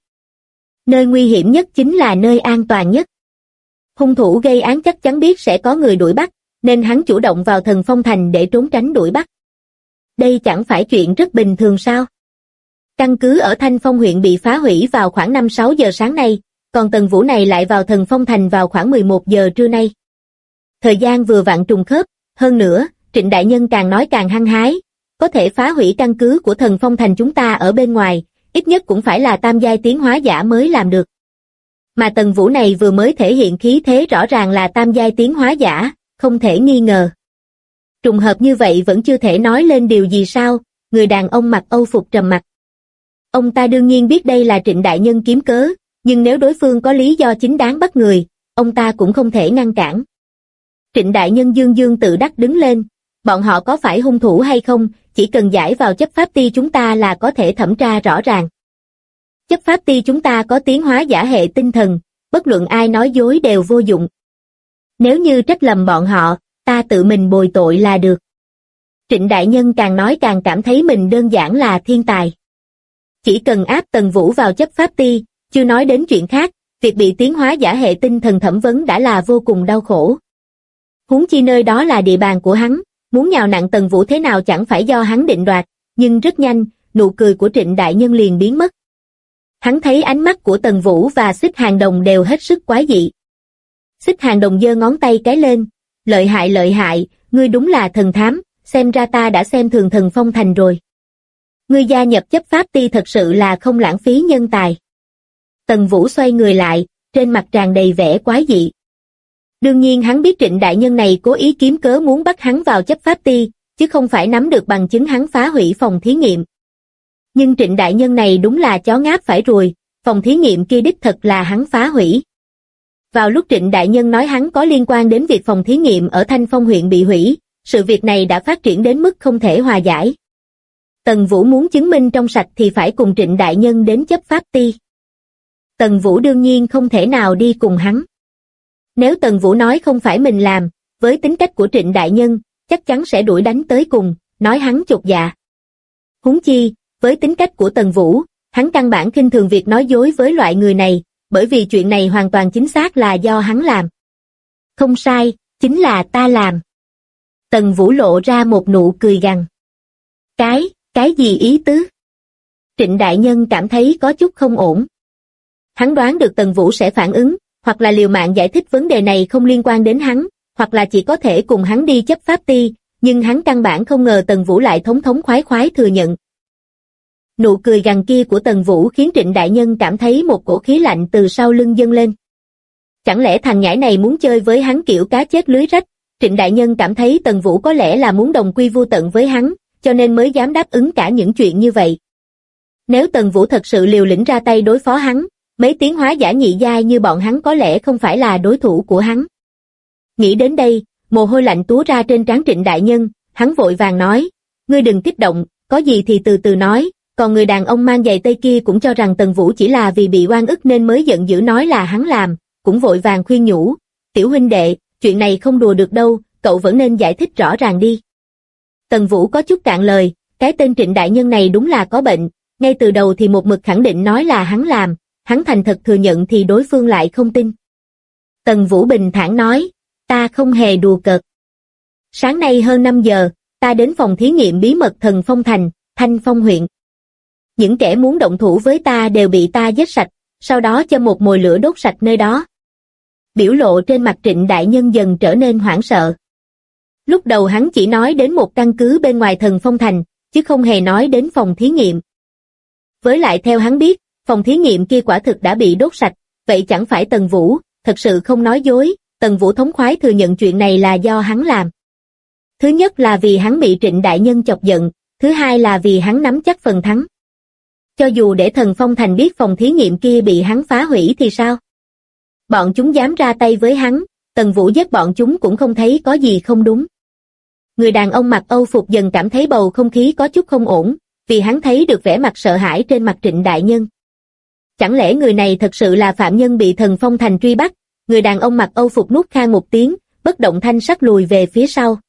Nơi nguy hiểm nhất chính là nơi an toàn nhất. Hung thủ gây án chắc chắn biết sẽ có người đuổi bắt, nên hắn chủ động vào Thần Phong Thành để trốn tránh đuổi bắt. Đây chẳng phải chuyện rất bình thường sao? Căn cứ ở Thanh Phong huyện bị phá hủy vào khoảng 5-6 giờ sáng nay, còn Tần Vũ này lại vào Thần Phong Thành vào khoảng 11 giờ trưa nay. Thời gian vừa vặn trùng khớp, hơn nữa, Trịnh đại nhân càng nói càng hăng hái, có thể phá hủy căn cứ của Thần Phong Thành chúng ta ở bên ngoài, ít nhất cũng phải là tam giai tiến hóa giả mới làm được. Mà Tần Vũ này vừa mới thể hiện khí thế rõ ràng là tam giai tiến hóa giả, không thể nghi ngờ. Trùng hợp như vậy vẫn chưa thể nói lên điều gì sao? Người đàn ông mặc Âu phục trầm mặc. Ông ta đương nhiên biết đây là Trịnh đại nhân kiếm cớ, nhưng nếu đối phương có lý do chính đáng bắt người, ông ta cũng không thể ngăn cản. Trịnh đại nhân dương dương tự đắc đứng lên, bọn họ có phải hung thủ hay không, chỉ cần giải vào chấp pháp ty chúng ta là có thể thẩm tra rõ ràng. Chấp pháp ty chúng ta có tiến hóa giả hệ tinh thần, bất luận ai nói dối đều vô dụng. Nếu như trách lầm bọn họ, ta tự mình bồi tội là được. Trịnh đại nhân càng nói càng cảm thấy mình đơn giản là thiên tài. Chỉ cần áp Tần Vũ vào chấp pháp ty, chưa nói đến chuyện khác, việc bị tiến hóa giả hệ tinh thần thẩm vấn đã là vô cùng đau khổ. Huống chi nơi đó là địa bàn của hắn, muốn nhào nặn Tần Vũ thế nào chẳng phải do hắn định đoạt, nhưng rất nhanh, nụ cười của Trịnh đại nhân liền biến mất. Hắn thấy ánh mắt của Tần Vũ và Xích Hàng Đồng đều hết sức quái dị. Xích Hàng Đồng giơ ngón tay cái lên, lợi hại, ngươi đúng là thần thám, xem ra ta đã xem thường Thần Phong Thành rồi. Ngươi gia nhập chấp pháp ty thật sự là không lãng phí nhân tài. Tần Vũ xoay người lại, trên mặt tràn đầy vẻ quái dị. Đương nhiên hắn biết Trịnh đại nhân này cố ý kiếm cớ muốn bắt hắn vào chấp pháp ty, chứ không phải nắm được bằng chứng hắn phá hủy phòng thí nghiệm. Nhưng Trịnh đại nhân này đúng là chó ngáp phải ruồi, phòng thí nghiệm kia đích thật là hắn phá hủy. Vào lúc Trịnh đại nhân nói hắn có liên quan đến việc phòng thí nghiệm ở Thanh Phong huyện bị hủy, sự việc này đã phát triển đến mức không thể hòa giải. Tần Vũ muốn chứng minh trong sạch thì phải cùng Trịnh đại nhân đến chấp pháp ty. Tần Vũ đương nhiên không thể nào đi cùng hắn. Nếu Tần Vũ nói không phải mình làm, với tính cách của Trịnh đại nhân, chắc chắn sẽ đuổi đánh tới cùng, nói hắn chột dạ. Huống chi, với tính cách của Tần Vũ, hắn căn bản khinh thường việc nói dối với loại người này, bởi vì chuyện này hoàn toàn chính xác là do hắn làm. Không sai, chính là ta làm. Tần Vũ lộ ra một nụ cười gằn. Cái gì ý tứ? Trịnh đại nhân cảm thấy có chút không ổn. Hắn đoán được Tần Vũ sẽ phản ứng, hoặc là liều mạng giải thích vấn đề này không liên quan đến hắn, hoặc là chỉ có thể cùng hắn đi chấp pháp ty, nhưng hắn căn bản không ngờ Tần Vũ lại thống thống khoái khoái thừa nhận. Nụ cười gằn kia của Tần Vũ khiến Trịnh đại nhân cảm thấy một cổ khí lạnh từ sau lưng dâng lên. Chẳng lẽ thằng nhãi này muốn chơi với hắn kiểu cá chết lưới rách? Trịnh đại nhân cảm thấy Tần Vũ có lẽ là muốn đồng quy vu tận với hắn, cho nên mới dám đáp ứng cả những chuyện như vậy. Nếu Tần Vũ thật sự liều lĩnh ra tay đối phó hắn, mấy tiến hóa giả nhị giai như bọn hắn có lẽ không phải là đối thủ của hắn. Nghĩ đến đây, mồ hôi lạnh túa ra trên trán Trịnh đại nhân, hắn vội vàng nói, ngươi đừng kích động, có gì thì từ từ nói, còn người đàn ông mang giày tây kia cũng cho rằng Tần Vũ chỉ là vì bị oan ức nên mới giận dữ nói là hắn làm, cũng vội vàng khuyên nhủ, tiểu huynh đệ, chuyện này không đùa được đâu, cậu vẫn nên giải thích rõ ràng đi. Tần Vũ có chút cạn lời, cái tên Trịnh đại nhân này đúng là có bệnh, ngay từ đầu thì một mực khẳng định nói là hắn làm, hắn thành thật thừa nhận thì đối phương lại không tin. Tần Vũ bình thản nói, ta không hề đùa cợt. Sáng nay hơn 5 giờ, ta đến phòng thí nghiệm bí mật Thần Phong Thành, Thanh Phong huyện. Những kẻ muốn động thủ với ta đều bị ta giết sạch, sau đó châm một mồi lửa đốt sạch nơi đó. Biểu lộ trên mặt Trịnh đại nhân dần trở nên hoảng sợ. Lúc đầu hắn chỉ nói đến một căn cứ bên ngoài Thần Phong Thành, chứ không hề nói đến phòng thí nghiệm. Với lại theo hắn biết, phòng thí nghiệm kia quả thực đã bị đốt sạch, vậy chẳng phải Tần Vũ, thật sự không nói dối, Tần Vũ thống khoái thừa nhận chuyện này là do hắn làm. Thứ nhất là vì hắn bị Trịnh đại nhân chọc giận, thứ hai là vì hắn nắm chắc phần thắng. Cho dù để Thần Phong Thành biết phòng thí nghiệm kia bị hắn phá hủy thì sao? Bọn chúng dám ra tay với hắn, Tần Vũ giết bọn chúng cũng không thấy có gì không đúng. Người đàn ông mặc Âu phục dần cảm thấy bầu không khí có chút không ổn, vì hắn thấy được vẻ mặt sợ hãi trên mặt Trịnh đại nhân. Chẳng lẽ người này thật sự là phạm nhân bị Thần Phong Thành truy bắt? Người đàn ông mặc Âu phục nuốt khan một tiếng, bất động thanh sắc lùi về phía sau.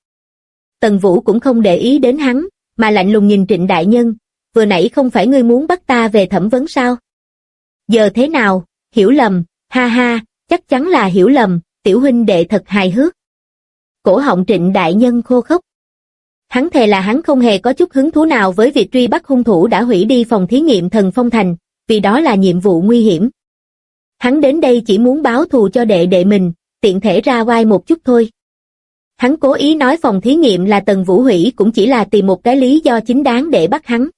Tần Vũ cũng không để ý đến hắn, mà lạnh lùng nhìn Trịnh đại nhân, vừa nãy không phải ngươi muốn bắt ta về thẩm vấn sao? Giờ thế nào, hiểu lầm, ha ha, chắc chắn là hiểu lầm, tiểu huynh đệ thật hài hước. Cổ họng Trịnh đại nhân khô khốc. Hắn thề là hắn không hề có chút hứng thú nào với việc truy bắt hung thủ đã hủy đi phòng thí nghiệm Thần Phong Thành, vì đó là nhiệm vụ nguy hiểm. Hắn đến đây chỉ muốn báo thù cho đệ đệ mình, tiện thể ra oai một chút thôi. Hắn cố ý nói phòng thí nghiệm là Tần Vũ hủy cũng chỉ là tìm một cái lý do chính đáng để bắt hắn.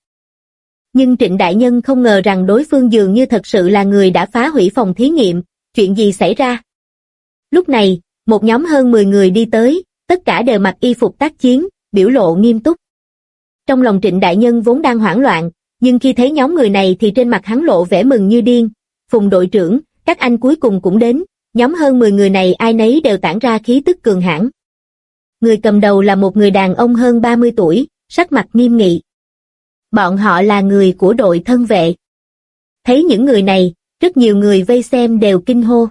Nhưng Trịnh đại nhân không ngờ rằng đối phương dường như thật sự là người đã phá hủy phòng thí nghiệm, chuyện gì xảy ra? Lúc này, một nhóm hơn 10 người đi tới, tất cả đều mặc y phục tác chiến, biểu lộ nghiêm túc. Trong lòng Trịnh đại nhân vốn đang hoảng loạn, nhưng khi thấy nhóm người này thì trên mặt hắn lộ vẻ mừng như điên. Phùng đội trưởng, các anh cuối cùng cũng đến, nhóm hơn 10 người này ai nấy đều tản ra khí tức cường hãn. Người cầm đầu là một người đàn ông hơn 30 tuổi, sắc mặt nghiêm nghị. Bọn họ là người của đội thân vệ. Thấy những người này, rất nhiều người vây xem đều kinh hô.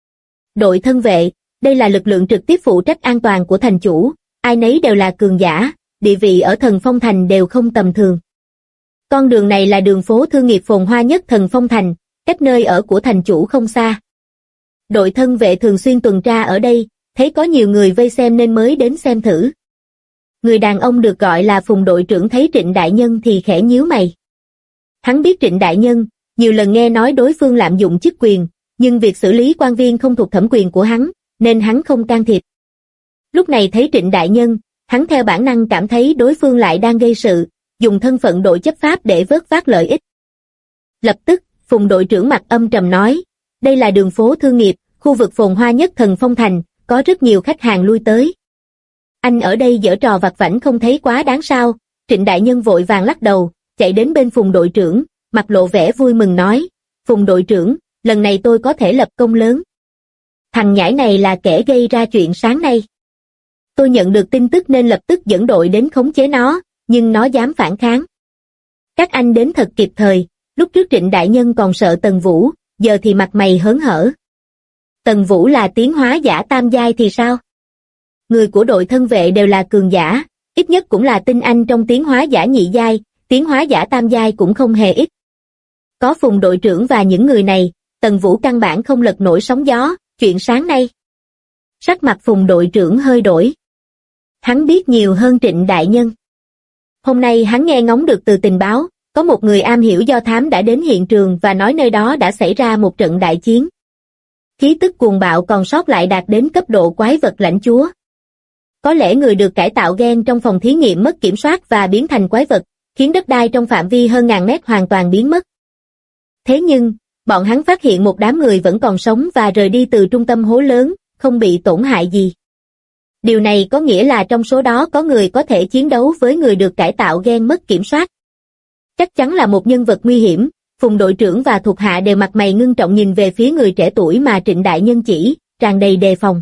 Đội thân vệ, đây là lực lượng trực tiếp phụ trách an toàn của thành chủ, ai nấy đều là cường giả, địa vị ở Thần Phong Thành đều không tầm thường. Con đường này là đường phố thương nghiệp phồn hoa nhất Thần Phong Thành, cách nơi ở của thành chủ không xa. Đội thân vệ thường xuyên tuần tra ở đây, thấy có nhiều người vây xem nên mới đến xem thử. Người đàn ông được gọi là Phùng đội trưởng thấy Trịnh đại nhân thì khẽ nhíu mày. Hắn biết Trịnh đại nhân, nhiều lần nghe nói đối phương lạm dụng chức quyền, nhưng việc xử lý quan viên không thuộc thẩm quyền của hắn, nên hắn không can thiệp. Lúc này thấy Trịnh đại nhân, hắn theo bản năng cảm thấy đối phương lại đang gây sự, dùng thân phận đội chấp pháp để vớt vát lợi ích. Lập tức, Phùng đội trưởng mặt âm trầm nói, đây là đường phố thương nghiệp, khu vực phồn hoa nhất Thần Phong Thành, có rất nhiều khách hàng lui tới. Anh ở đây giở trò vặt vãnh không thấy quá đáng sao? Trịnh đại nhân vội vàng lắc đầu, chạy đến bên Phùng đội trưởng, mặt lộ vẻ vui mừng nói, Phùng đội trưởng, lần này tôi có thể lập công lớn. Thằng nhãi này là kẻ gây ra chuyện sáng nay. Tôi nhận được tin tức nên lập tức dẫn đội đến khống chế nó, nhưng nó dám phản kháng. Các anh đến thật kịp thời, lúc trước Trịnh đại nhân còn sợ Tần Vũ, giờ thì mặt mày hớn hở. Tần Vũ là tiến hóa giả tam giai thì sao? Người của đội thân vệ đều là cường giả, ít nhất cũng là tinh anh trong tiến hóa giả nhị giai, tiến hóa giả tam giai cũng không hề ít. Có Phùng đội trưởng và những người này, Tần Vũ căn bản không lật nổi sóng gió. Chuyện sáng nay. Sắc mặt Phùng đội trưởng hơi đổi. Hắn biết nhiều hơn Trịnh đại nhân. Hôm nay hắn nghe ngóng được từ tình báo, có một người am hiểu do thám đã đến hiện trường và nói nơi đó đã xảy ra một trận đại chiến. Khí tức cuồng bạo còn sót lại đạt đến cấp độ quái vật lãnh chúa. Có lẽ người được cải tạo gen trong phòng thí nghiệm mất kiểm soát và biến thành quái vật, khiến đất đai trong phạm vi hơn ngàn mét hoàn toàn biến mất. Thế nhưng, bọn hắn phát hiện một đám người vẫn còn sống và rời đi từ trung tâm hố lớn, không bị tổn hại gì. Điều này có nghĩa là trong số đó có người có thể chiến đấu với người được cải tạo gen mất kiểm soát. Chắc chắn là một nhân vật nguy hiểm. Phùng đội trưởng và thuộc hạ đều mặt mày ngưng trọng nhìn về phía người trẻ tuổi mà Trịnh đại nhân chỉ, tràn đầy đề phòng.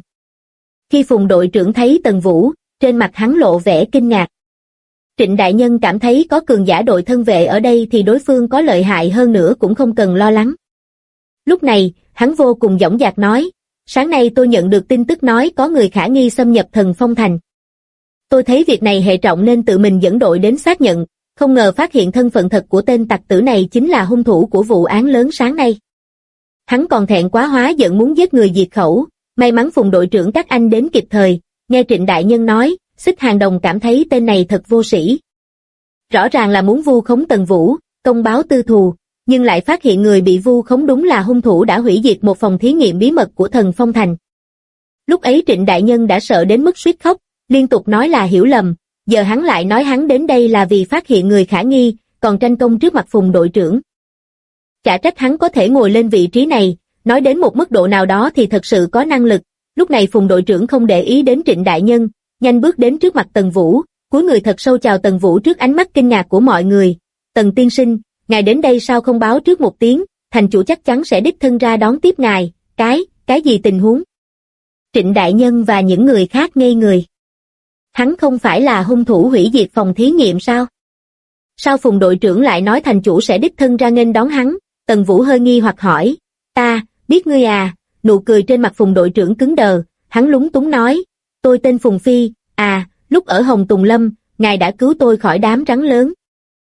Khi Phùng đội trưởng thấy Tần Vũ, trên mặt hắn lộ vẻ kinh ngạc. Trịnh đại nhân cảm thấy có cường giả đội thân vệ ở đây thì đối phương có lợi hại hơn nữa cũng không cần lo lắng. Lúc này, hắn vô cùng dõng dạc nói, sáng nay tôi nhận được tin tức nói có người khả nghi xâm nhập Thần Phong Thành. Tôi thấy việc này hệ trọng nên tự mình dẫn đội đến xác nhận, không ngờ phát hiện thân phận thật của tên tặc tử này chính là hung thủ của vụ án lớn sáng nay. Hắn còn thẹn quá hóa giận muốn giết người diệt khẩu, may mắn Phùng đội trưởng các anh đến kịp thời, nghe Trịnh đại nhân nói, Xích Hàng Đồng cảm thấy tên này thật vô sĩ. Rõ ràng là muốn vu khống Tần Vũ, công báo tư thù, nhưng lại phát hiện người bị vu khống đúng là hung thủ đã hủy diệt một phòng thí nghiệm bí mật của Thần Phong Thành. Lúc ấy Trịnh đại nhân đã sợ đến mức suýt khóc, liên tục nói là hiểu lầm, giờ hắn lại nói hắn đến đây là vì phát hiện người khả nghi, còn tranh công trước mặt Phùng đội trưởng. Chả trách hắn có thể ngồi lên vị trí này, nói đến một mức độ nào đó thì thật sự có năng lực. Lúc này Phùng đội trưởng không để ý đến Trịnh đại nhân, nhanh bước đến trước mặt Tần Vũ, cúi người thật sâu chào Tần Vũ trước ánh mắt kinh ngạc của mọi người. Tần tiên sinh, ngài đến đây sao không báo trước một tiếng, thành chủ chắc chắn sẽ đích thân ra đón tiếp ngài. Cái gì tình huống? Trịnh đại nhân và những người khác ngây người. Hắn không phải là hung thủ hủy diệt phòng thí nghiệm sao? Sao Phùng đội trưởng lại nói thành chủ sẽ đích thân ra nghênh đón hắn? Tần Vũ hơi nghi hoặc hỏi. Ta, biết ngươi à? Nụ cười trên mặt Phùng đội trưởng cứng đờ, hắn lúng túng nói. Tôi tên Phùng Phi, lúc ở Hồng Tùng Lâm, ngài đã cứu tôi khỏi đám rắn lớn.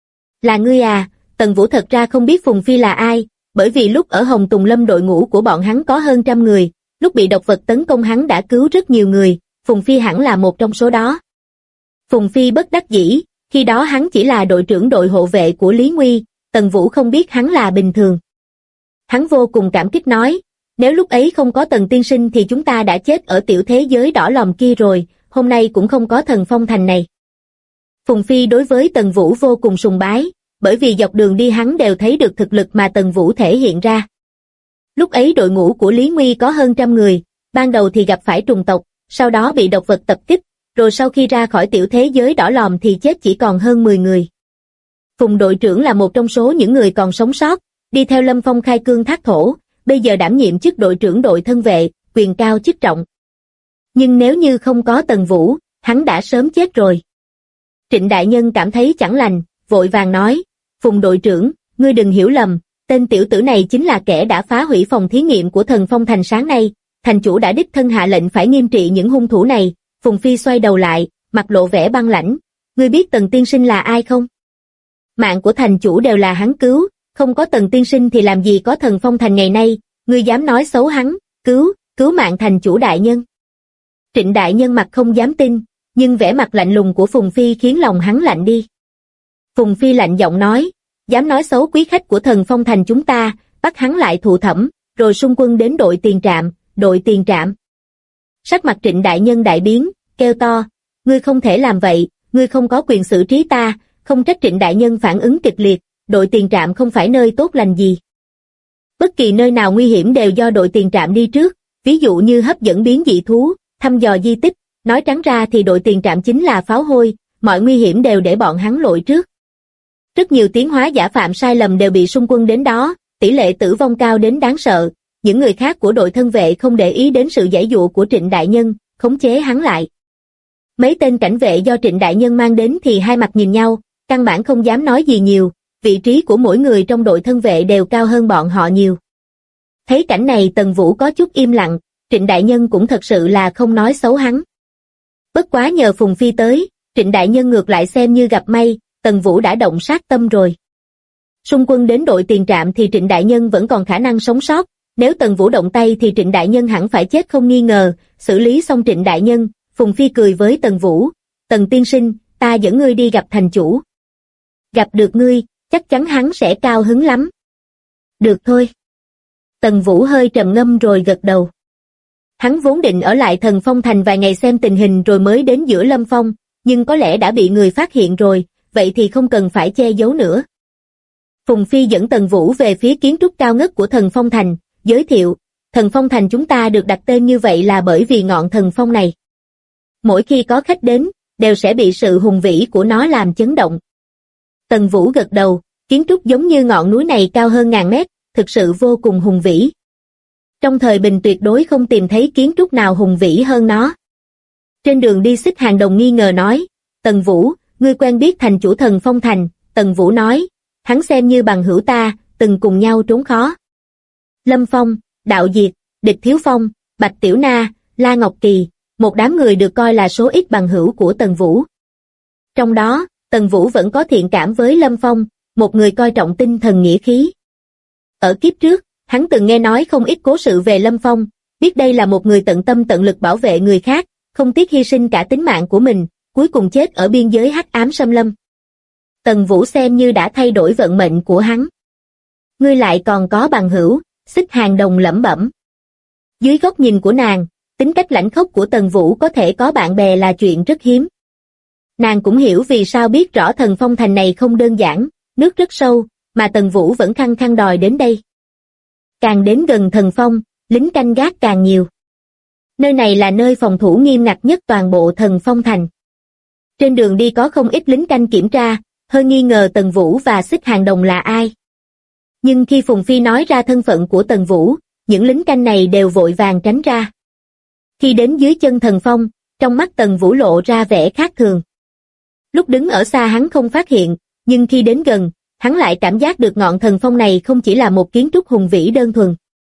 Là ngươi à? Tần Vũ thật ra không biết Phùng Phi là ai, bởi vì lúc ở Hồng Tùng Lâm đội ngũ của bọn hắn có hơn 100 người, lúc bị độc vật tấn công hắn đã cứu rất nhiều người, Phùng Phi hẳn là một trong số đó. Phùng Phi bất đắc dĩ, khi đó hắn chỉ là đội trưởng đội hộ vệ của Lý Nguy, Tần Vũ không biết hắn là bình thường. Hắn vô cùng cảm kích nói, nếu lúc ấy không có Tần tiên sinh thì chúng ta đã chết ở tiểu thế giới đỏ lòm kia rồi, hôm nay cũng không có Thần Phong Thành này. Phùng Phi đối với Tần Vũ vô cùng sùng bái, bởi vì dọc đường đi hắn đều thấy được thực lực mà Tần Vũ thể hiện ra. Lúc ấy đội ngũ của Lý Nguy có hơn 100 người, ban đầu thì gặp phải trùng tộc, sau đó bị độc vật tập kích, rồi sau khi ra khỏi tiểu thế giới đỏ lòm thì chết chỉ còn hơn 10 người. Phùng đội trưởng là một trong số những người còn sống sót, đi theo Lâm Phong khai cương thác thổ, bây giờ đảm nhiệm chức đội trưởng đội thân vệ, quyền cao chức trọng. Nhưng nếu như không có Tần Vũ, hắn đã sớm chết rồi. Trịnh đại nhân cảm thấy chẳng lành, vội vàng nói, Phùng đội trưởng, ngươi đừng hiểu lầm, tên tiểu tử này chính là kẻ đã phá hủy phòng thí nghiệm của Thần Phong Thành sáng nay, thành chủ đã đích thân hạ lệnh phải nghiêm trị những hung thủ này. Phùng Phi xoay đầu lại, mặt lộ vẻ băng lãnh, ngươi biết Tần tiên sinh là ai không? Mạng của thành chủ đều là hắn cứu, không có Tần tiên sinh thì làm gì có Thần Phong Thành ngày nay, ngươi dám nói xấu hắn, cứu mạng thành chủ đại nhân. Trịnh đại nhân mặt không dám tin, nhưng vẻ mặt lạnh lùng của Phùng Phi khiến lòng hắn lạnh đi. Phùng Phi lạnh giọng nói, dám nói xấu quý khách của Thần Phong Thành chúng ta, bắt hắn lại thụ thẩm, rồi xung quân đến đội tiền trạm. Sắc mặt Trịnh đại nhân đại biến, kêu to, ngươi không thể làm vậy, ngươi không có quyền xử trí ta, không trách Trịnh đại nhân phản ứng kịch liệt, đội tiền trạm không phải nơi tốt lành gì. Bất kỳ nơi nào nguy hiểm đều do đội tiền trạm đi trước, ví dụ như hấp dẫn biến dị thú, thăm dò di tích, nói trắng ra thì đội tiền trạm chính là pháo hôi, mọi nguy hiểm đều để bọn hắn lội trước. Rất nhiều tiến hóa giả phạm sai lầm đều bị xung quân đến đó, tỷ lệ tử vong cao đến đáng sợ. Những người khác của đội thân vệ không để ý đến sự giãy giụa của Trịnh đại nhân, khống chế hắn lại. Mấy tên cảnh vệ do Trịnh đại nhân mang đến thì hai mặt nhìn nhau, căn bản không dám nói gì nhiều, vị trí của mỗi người trong đội thân vệ đều cao hơn bọn họ nhiều. Thấy cảnh này Tần Vũ có chút im lặng, Trịnh đại nhân cũng thật sự là không nói xấu hắn. Bất quá nhờ Phùng Phi tới, Trịnh đại nhân ngược lại xem như gặp may, Tần Vũ đã động sát tâm rồi. Xung quân đến đội tiền trạm thì Trịnh đại nhân vẫn còn khả năng sống sót, nếu Tần Vũ động tay thì Trịnh đại nhân hẳn phải chết không nghi ngờ. Xử lý xong Trịnh đại nhân, Phùng Phi cười với Tần Vũ, Tần tiên sinh, ta dẫn ngươi đi gặp thành chủ. Gặp được ngươi, chắc chắn hắn sẽ cao hứng lắm. Được thôi. Tần Vũ hơi trầm ngâm rồi gật đầu. Hắn vốn định ở lại Thần Phong Thành vài ngày xem tình hình rồi mới đến giữa Lâm Phong, nhưng có lẽ đã bị người phát hiện rồi, vậy thì không cần phải che giấu nữa. Phùng Phi dẫn Tần Vũ về phía kiến trúc cao ngất của Thần Phong Thành, giới thiệu, Thần Phong Thành chúng ta được đặt tên như vậy là bởi vì ngọn thần phong này. Mỗi khi có khách đến, đều sẽ bị sự hùng vĩ của nó làm chấn động. Tần Vũ gật đầu, kiến trúc giống như ngọn núi này cao hơn ngàn mét, thực sự vô cùng hùng vĩ. Trong thời bình tuyệt đối không tìm thấy kiến trúc nào hùng vĩ hơn nó. Trên đường đi Xích Hàng Đồng nghi ngờ nói, Tần Vũ, ngươi quen biết thành chủ Thần Phong Thành. Tần Vũ nói, hắn xem như bằng hữu ta, từng cùng nhau trốn khó. Lâm Phong, Đạo Diệt, Địch Thiếu Phong, Bạch Tiểu Na, La Ngọc Kỳ, một đám người được coi là số ít bằng hữu của Tần Vũ. Trong đó, Tần Vũ vẫn có thiện cảm với Lâm Phong, một người coi trọng tinh thần nghĩa khí. Ở kiếp trước, hắn từng nghe nói không ít cố sự về Lâm Phong, biết đây là một người tận tâm tận lực bảo vệ người khác, không tiếc hy sinh cả tính mạng của mình, cuối cùng chết ở biên giới hắc ám xâm lâm. Tần Vũ xem như đã thay đổi vận mệnh của hắn. Ngươi lại còn có bằng hữu, Xích Hàng Đồng lẩm bẩm. Dưới góc nhìn của nàng, tính cách lãnh khốc của Tần Vũ có thể có bạn bè là chuyện rất hiếm. Nàng cũng hiểu vì sao biết rõ Thần Phong Thành này không đơn giản, nước rất sâu, mà Tần Vũ vẫn khăng khăng đòi đến đây. Càng đến gần Thần Phong, lính canh gác càng nhiều. Nơi này là nơi phòng thủ nghiêm ngặt nhất toàn bộ Thần Phong Thành. Trên đường đi có không ít lính canh kiểm tra, hơi nghi ngờ Tần Vũ và Xích Hàng Đồng là ai. Nhưng khi Phùng Phi nói ra thân phận của Tần Vũ, những lính canh này đều vội vàng tránh ra. Khi đến dưới chân thần phong, trong mắt Tần Vũ lộ ra vẻ khác thường. Lúc đứng ở xa hắn không phát hiện, nhưng khi đến gần, hắn lại cảm giác được ngọn thần phong này không chỉ là một kiến trúc hùng vĩ đơn thuần.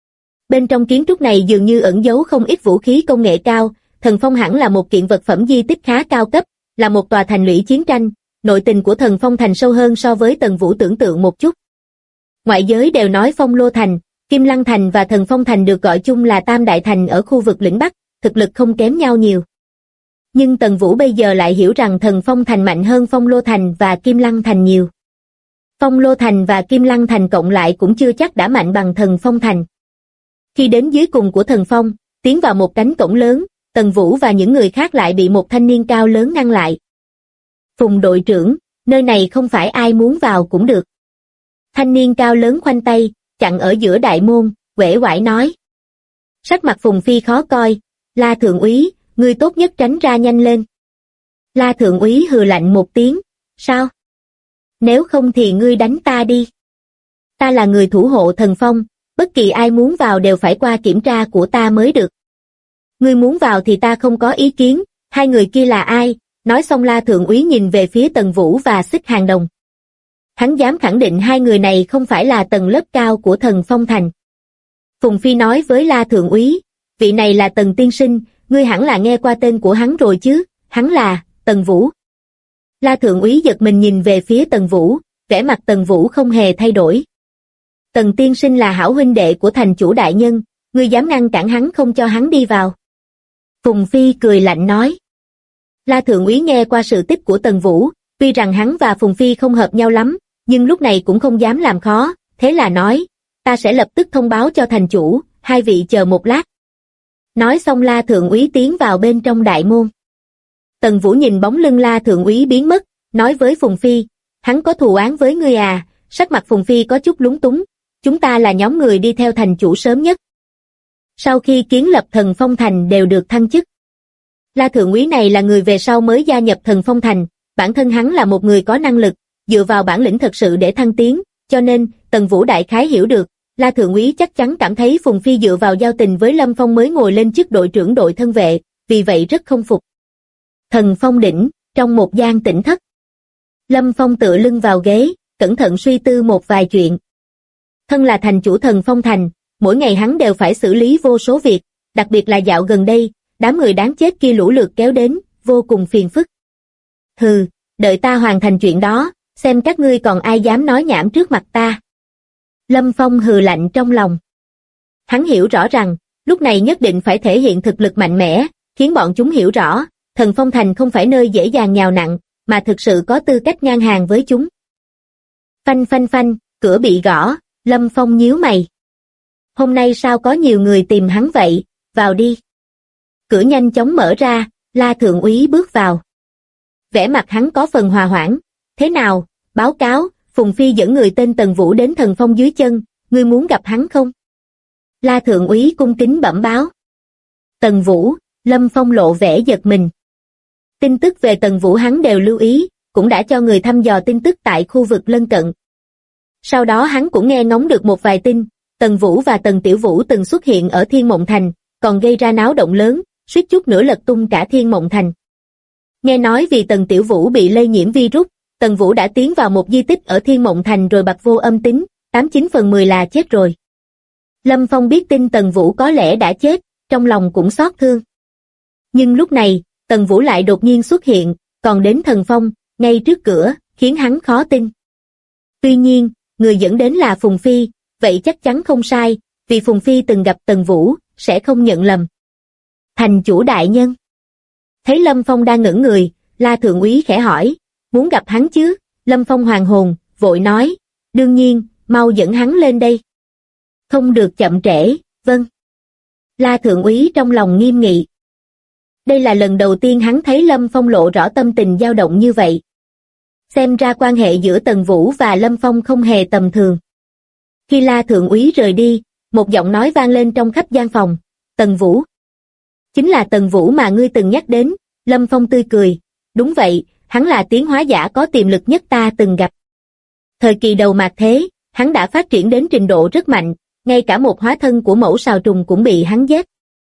Bên trong kiến trúc này dường như ẩn giấu không ít vũ khí công nghệ cao, thần phong hẳn là một kiện vật phẩm di tích khá cao cấp, là một tòa thành lũy chiến tranh, nội tình của Thần Phong Thành sâu hơn so với Tần Vũ tưởng tượng một chút. Ngoại giới đều nói Phong Lô Thành, Kim Lăng Thành và Thần Phong Thành được gọi chung là Tam Đại Thành ở khu vực lĩnh Bắc, thực lực không kém nhau nhiều. Nhưng Tần Vũ bây giờ lại hiểu rằng Thần Phong Thành mạnh hơn Phong Lô Thành và Kim Lăng Thành nhiều. Phong Lô Thành và Kim Lăng Thành cộng lại cũng chưa chắc đã mạnh bằng Thần Phong Thành. Khi đến dưới cùng của Thần Phong, tiến vào một cánh cổng lớn, Tần Vũ và những người khác lại bị một thanh niên cao lớn ngăn lại. Phùng đội trưởng, nơi này không phải ai muốn vào cũng được. Thanh niên cao lớn khoanh tay, chặn ở giữa đại môn, uể oải nói. Sắc mặt Phùng Phi khó coi, La thượng úy, ngươi tốt nhất tránh ra nhanh lên. La thượng úy hừ lạnh một tiếng, sao? Nếu không thì ngươi đánh ta đi. Ta là người thủ hộ thần phong, bất kỳ ai muốn vào đều phải qua kiểm tra của ta mới được. Ngươi muốn vào thì ta không có ý kiến, hai người kia là ai? Nói xong La thượng úy nhìn về phía Tần Vũ và Xích Hàng Đồng. Hắn dám khẳng định hai người này không phải là tầng lớp cao của Thần Phong Thành. Phùng Phi nói với La thượng úy, vị này là Tần tiên sinh, ngươi hẳn là nghe qua tên của hắn rồi chứ, hắn là Tần Vũ. La thượng úy giật mình nhìn về phía Tần Vũ, vẻ mặt Tần Vũ không hề thay đổi. Tần tiên sinh là hảo huynh đệ của thành chủ đại nhân, ngươi dám ngăn cản hắn không cho hắn đi vào. Phùng Phi cười lạnh nói. La thượng úy nghe qua sự tích của Tần Vũ, tuy rằng hắn và Phùng Phi không hợp nhau lắm, nhưng lúc này cũng không dám làm khó, thế là nói, ta sẽ lập tức thông báo cho thành chủ, hai vị chờ một lát. Nói xong La thượng úy tiến vào bên trong đại môn. Tần Vũ nhìn bóng lưng La thượng úy biến mất, nói với Phùng Phi, hắn có thù oán với ngươi à? Sắc mặt Phùng Phi có chút lúng túng, chúng ta là nhóm người đi theo thành chủ sớm nhất. Sau khi kiến lập Thần Phong Thành đều được thăng chức. La thượng úy này là người về sau mới gia nhập Thần Phong Thành, bản thân hắn là một người có năng lực, dựa vào bản lĩnh thật sự để thăng tiến, cho nên Tần Vũ đại khái hiểu được, La thượng úy chắc chắn cảm thấy Phùng Phi dựa vào giao tình với Lâm Phong mới ngồi lên chức đội trưởng đội thân vệ, vì vậy rất không phục. Thần Phong đỉnh, trong một gian tĩnh thất. Lâm Phong tựa lưng vào ghế, cẩn thận suy tư một vài chuyện. Thân là thành chủ Thần Phong Thành, mỗi ngày hắn đều phải xử lý vô số việc, đặc biệt là dạo gần đây, đám người đáng chết kia lũ lượt kéo đến, vô cùng phiền phức. Hừ, đợi ta hoàn thành chuyện đó, xem các ngươi còn ai dám nói nhảm trước mặt ta. Lâm Phong hừ lạnh trong lòng. Hắn hiểu rõ rằng, lúc này nhất định phải thể hiện thực lực mạnh mẽ, khiến bọn chúng hiểu rõ, Thần Phong Thành không phải nơi dễ dàng nhào nặn, mà thực sự có tư cách ngang hàng với chúng. Phanh phanh phanh, cửa bị gõ, Lâm Phong nhíu mày. Hôm nay sao có nhiều người tìm hắn vậy, vào đi. Cửa nhanh chóng mở ra, La Thượng Úy bước vào. Vẻ mặt hắn có phần hòa hoãn. Thế nào, báo cáo, Phùng Phi dẫn người tên Tần Vũ đến Thần Phong dưới chân, ngươi muốn gặp hắn không? La Thượng Úy cung kính bẩm báo. Tần Vũ, Lâm Phong lộ vẻ giật mình. Tin tức về Tần Vũ hắn đều lưu ý, cũng đã cho người thăm dò tin tức tại khu vực lân cận. Sau đó hắn cũng nghe ngóng được một vài tin, Tần Vũ và Tần Tiểu Vũ từng xuất hiện ở Thiên Mộng Thành, còn gây ra náo động lớn, suýt chút nữa lật tung cả Thiên Mộng Thành. Nghe nói vì Tần Tiểu Vũ bị lây nhiễm virus, Tần Vũ đã tiến vào một di tích ở Thiên Mộng Thành rồi bặt vô âm tính, 89/10 là chết rồi. Lâm Phong biết tin Tần Vũ có lẽ đã chết, trong lòng cũng xót thương. Nhưng lúc này, Tần Vũ lại đột nhiên xuất hiện, còn đến Thần Phong, ngay trước cửa, khiến hắn khó tin. Tuy nhiên, người dẫn đến là Phùng Phi, vậy chắc chắn không sai, vì Phùng Phi từng gặp Tần Vũ, sẽ không nhận lầm. Thành chủ đại nhân. Thấy Lâm Phong đang ngẩn người, La Thượng Úy khẽ hỏi, muốn gặp hắn chứ? Lâm Phong hoàn hồn, vội nói, đương nhiên, mau dẫn hắn lên đây. Không được chậm trễ, vâng. La Thượng Úy trong lòng nghiêm nghị. Đây là lần đầu tiên hắn thấy Lâm Phong lộ rõ tâm tình dao động như vậy. Xem ra quan hệ giữa Tần Vũ và Lâm Phong không hề tầm thường. Khi La Thượng Úy rời đi, một giọng nói vang lên trong khắp gian phòng, Tần Vũ. Chính là Tần Vũ mà ngươi từng nhắc đến, Lâm Phong tươi cười, đúng vậy, hắn là tiến hóa giả có tiềm lực nhất ta từng gặp. Thời kỳ đầu mạt thế, hắn đã phát triển đến trình độ rất mạnh, ngay cả một hóa thân của mẫu sào trùng cũng bị hắn giết.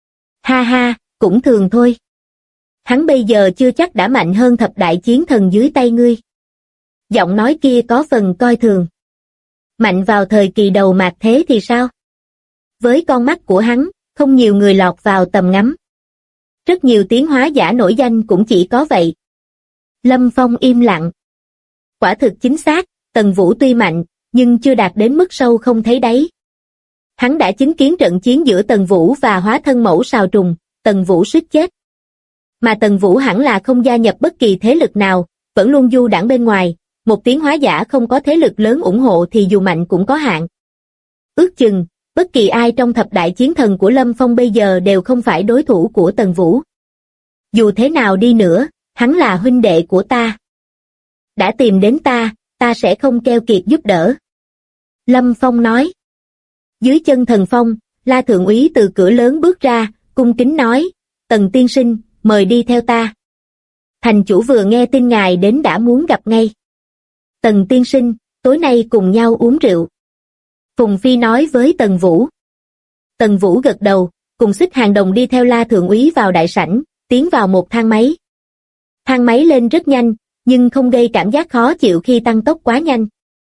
Ha ha, cũng thường thôi. Hắn bây giờ chưa chắc đã mạnh hơn thập đại chiến thần dưới tay ngươi. Giọng nói kia có phần coi thường. Mạnh vào thời kỳ đầu mạt thế thì sao? Với con mắt của hắn, không nhiều người lọt vào tầm ngắm. Rất nhiều tiến hóa giả nổi danh cũng chỉ có vậy. Lâm Phong im lặng. Quả thực chính xác, Tần Vũ tuy mạnh, nhưng chưa đạt đến mức sâu không thấy đáy. Hắn đã chứng kiến trận chiến giữa Tần Vũ và hóa thân mẫu sào trùng, Tần Vũ suýt chết. Mà Tần Vũ hẳn là không gia nhập bất kỳ thế lực nào, vẫn luôn du đãng bên ngoài, một tiến hóa giả không có thế lực lớn ủng hộ thì dù mạnh cũng có hạn. Ước chừng, bất kỳ ai trong thập đại chiến thần của Lâm Phong bây giờ đều không phải đối thủ của Tần Vũ. Dù thế nào đi nữa, hắn là huynh đệ của ta. Đã tìm đến ta sẽ không keo kiệt giúp đỡ. Lâm Phong nói. Dưới chân Thần Phong, La Thượng Úy từ cửa lớn bước ra, cung kính nói, Tần tiên sinh, mời đi theo ta. Thành chủ vừa nghe tin ngài đến đã muốn gặp ngay. Tần tiên sinh, tối nay cùng nhau uống rượu. Phùng Phi nói với Tần Vũ. Tần Vũ gật đầu, cùng Xích Hàng Đồng đi theo La Thượng Úy vào đại sảnh, tiến vào một thang máy. Thang máy lên rất nhanh, nhưng không gây cảm giác khó chịu khi tăng tốc quá nhanh.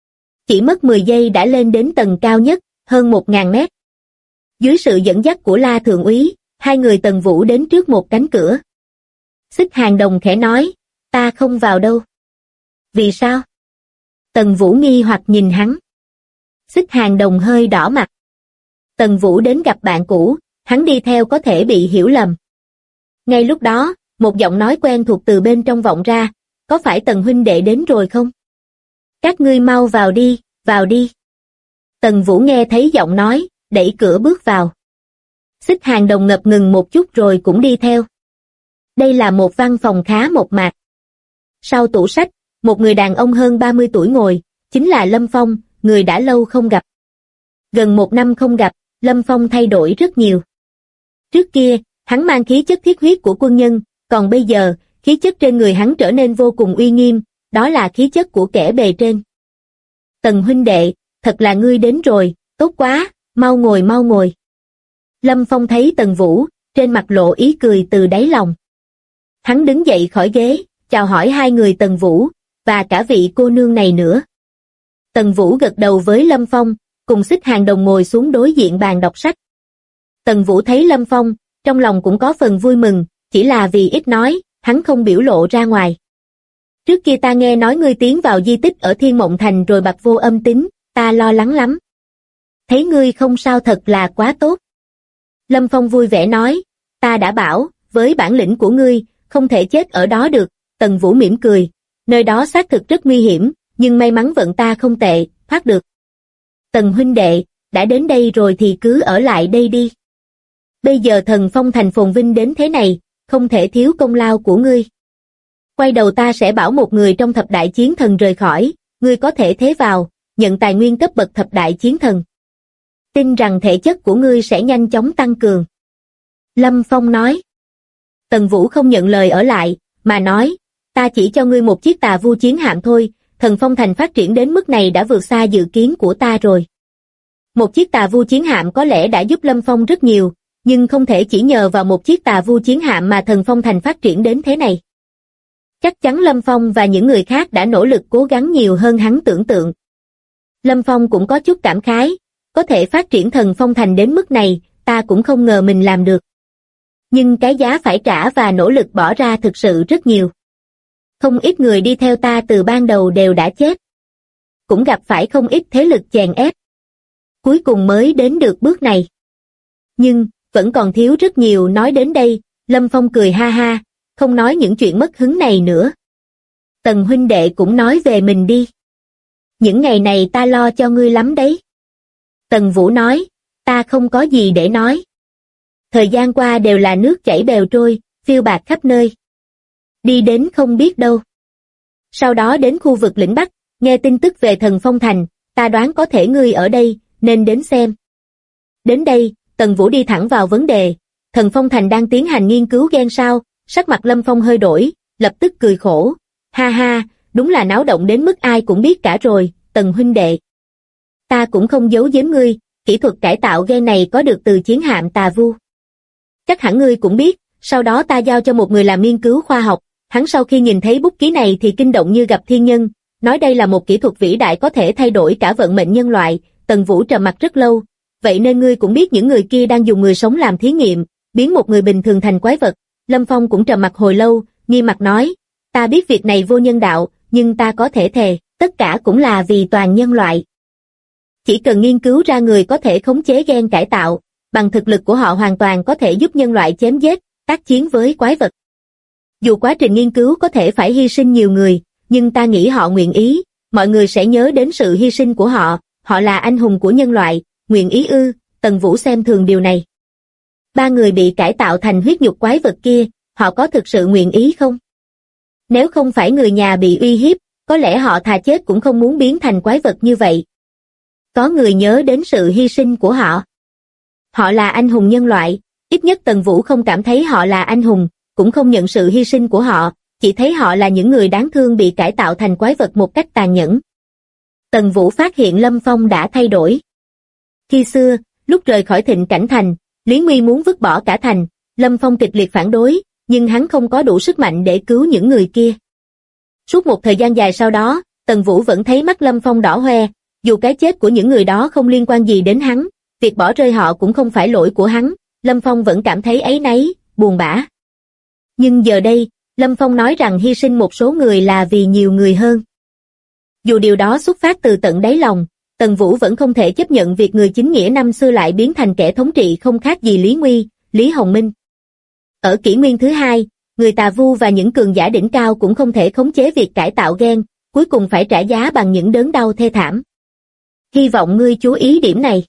Chỉ mất 10 giây đã lên đến tầng cao nhất, hơn 1000 mét. Dưới sự dẫn dắt của La Thượng Úy, hai người Tần Vũ đến trước một cánh cửa. Xích Hàng Đồng khẽ nói, ta không vào đâu. Vì sao? Tần Vũ nghi hoặc nhìn hắn. Xích Hàng Đồng hơi đỏ mặt. Tần Vũ đến gặp bạn cũ, hắn đi theo có thể bị hiểu lầm. Ngay lúc đó, một giọng nói quen thuộc từ bên trong vọng ra, có phải Tần huynh đệ đến rồi không? Các ngươi mau vào đi, vào đi. Tần Vũ nghe thấy giọng nói, đẩy cửa bước vào. Xích Hàng Đồng ngập ngừng một chút rồi cũng đi theo. Đây là một văn phòng khá mộc mạc. Sau tủ sách, một người đàn ông hơn 30 tuổi ngồi, chính là Lâm Phong, người đã lâu không gặp. Gần 1 năm không gặp, Lâm Phong thay đổi rất nhiều. Trước kia, hắn mang khí chất thiết huyết của quân nhân, còn bây giờ, khí chất trên người hắn trở nên vô cùng uy nghiêm, đó là khí chất của kẻ bề trên. Tần huynh đệ, thật là ngươi đến rồi, tốt quá, mau ngồi mau ngồi. Lâm Phong thấy Tần Vũ, trên mặt lộ ý cười từ đáy lòng. Hắn đứng dậy khỏi ghế, chào hỏi hai người Tần Vũ, và cả vị cô nương này nữa. Tần Vũ gật đầu với Lâm Phong, cùng Xích Hàng Đồng ngồi xuống đối diện bàn đọc sách. Tần Vũ thấy Lâm Phong, trong lòng cũng có phần vui mừng, chỉ là vì ít nói, hắn không biểu lộ ra ngoài. Trước kia ta nghe nói ngươi tiến vào di tích ở Thiên Mộng Thành rồi bặt vô âm tín, ta lo lắng lắm. Thấy ngươi không sao thật là quá tốt. Lâm Phong vui vẻ nói, ta đã bảo, với bản lĩnh của ngươi, không thể chết ở đó được. Tần Vũ mỉm cười, nơi đó xác thực rất nguy hiểm, nhưng may mắn vận ta không tệ, thoát được. Tần huynh đệ, đã đến đây rồi thì cứ ở lại đây đi. Bây giờ Thần Phong Thành phồn vinh đến thế này, không thể thiếu công lao của ngươi. Quay đầu ta sẽ bảo một người trong thập đại chiến thần rời khỏi, ngươi có thể thế vào, nhận tài nguyên cấp bậc thập đại chiến thần. Tin rằng thể chất của ngươi sẽ nhanh chóng tăng cường. Lâm Phong nói. Tần Vũ không nhận lời ở lại, mà nói, ta chỉ cho ngươi một chiếc Tà Vu chiến hạm thôi, Thần Phong Thành phát triển đến mức này đã vượt xa dự kiến của ta rồi. Một chiếc Tà Vu chiến hạm có lẽ đã giúp Lâm Phong rất nhiều, nhưng không thể chỉ nhờ vào một chiếc Tà Vu chiến hạm mà Thần Phong Thành phát triển đến thế này. Chắc chắn Lâm Phong và những người khác đã nỗ lực cố gắng nhiều hơn hắn tưởng tượng. Lâm Phong cũng có chút cảm khái, có thể phát triển Thần Phong Thành đến mức này, ta cũng không ngờ mình làm được. Nhưng cái giá phải trả và nỗ lực bỏ ra thực sự rất nhiều. Không ít người đi theo ta từ ban đầu đều đã chết. Cũng gặp phải không ít thế lực chèn ép. Cuối cùng mới đến được bước này. Nhưng, vẫn còn thiếu rất nhiều. Nói đến đây, Lâm Phong cười ha ha, không nói những chuyện mất hứng này nữa. Tần huynh đệ cũng nói về mình đi. Những ngày này ta lo cho ngươi lắm đấy. Tần Vũ nói, ta không có gì để nói. Thời gian qua đều là nước chảy bèo trôi, phiêu bạt khắp nơi. Đi đến không biết đâu. Sau đó đến khu vực lĩnh Bắc, nghe tin tức về Thần Phong Thành, ta đoán có thể ngươi ở đây, nên đến xem. Đến đây, Tần Vũ đi thẳng vào vấn đề, Thần Phong Thành đang tiến hành nghiên cứu gen sao, sắc mặt Lâm Phong hơi đổi, lập tức cười khổ. Ha ha, đúng là náo động đến mức ai cũng biết cả rồi, Tần huynh đệ. Ta cũng không giấu giếm ngươi, kỹ thuật cải tạo gen này có được từ chiến hạm Tà Vu. Chắc hẳn ngươi cũng biết, sau đó ta giao cho một người làm nghiên cứu khoa học, hắn sau khi nhìn thấy bút ký này thì kinh động như gặp thiên nhân, nói đây là một kỹ thuật vĩ đại có thể thay đổi cả vận mệnh nhân loại. Tần Vũ trầm mặc rất lâu, vậy nên ngươi cũng biết những người kia đang dùng người sống làm thí nghiệm, biến một người bình thường thành quái vật. Lâm Phong cũng trầm mặc hồi lâu, nghiêm mặt nói, ta biết việc này vô nhân đạo, nhưng ta có thể thề, tất cả cũng là vì toàn nhân loại. Chỉ cần nghiên cứu ra người có thể khống chế gen cải tạo, bằng thực lực của họ hoàn toàn có thể giúp nhân loại chém giết, tác chiến với quái vật. Dù quá trình nghiên cứu có thể phải hy sinh nhiều người, nhưng ta nghĩ họ nguyện ý, mọi người sẽ nhớ đến sự hy sinh của họ, họ là anh hùng của nhân loại, nguyện ý ư? Tần Vũ xem thường điều này. 3 người bị cải tạo thành huyết nhục quái vật kia, họ có thực sự nguyện ý không? Nếu không phải người nhà bị uy hiếp, có lẽ họ thà chết cũng không muốn biến thành quái vật như vậy. Có người nhớ đến sự hy sinh của họ. Họ là anh hùng nhân loại, ít nhất Tần Vũ không cảm thấy họ là anh hùng, cũng không nhận sự hy sinh của họ, chỉ thấy họ là những người đáng thương bị cải tạo thành quái vật một cách tàn nhẫn. Tần Vũ phát hiện Lâm Phong đã thay đổi. Khi xưa, lúc rời khỏi Thịnh Cảnh Thành, Lý Nguy muốn vứt bỏ cả thành, Lâm Phong kịch liệt phản đối, nhưng hắn không có đủ sức mạnh để cứu những người kia. Suốt một thời gian dài sau đó, Tần Vũ vẫn thấy mắt Lâm Phong đỏ hoe, dù cái chết của những người đó không liên quan gì đến hắn, việc bỏ rơi họ cũng không phải lỗi của hắn, Lâm Phong vẫn cảm thấy áy náy, buồn bã. Nhưng giờ đây, Lâm Phong nói rằng hy sinh một số người là vì nhiều người hơn. Dù điều đó xuất phát từ tận đáy lòng, Tần Vũ vẫn không thể chấp nhận việc người chính nghĩa năm xưa lại biến thành kẻ thống trị không khác gì Lý Nguy, Lý Hồng Minh. Ở kỷ nguyên thứ hai, người Tà Vu và những cường giả đỉnh cao cũng không thể khống chế việc cải tạo gen, cuối cùng phải trả giá bằng những đớn đau thê thảm. Hy vọng ngươi chú ý điểm này.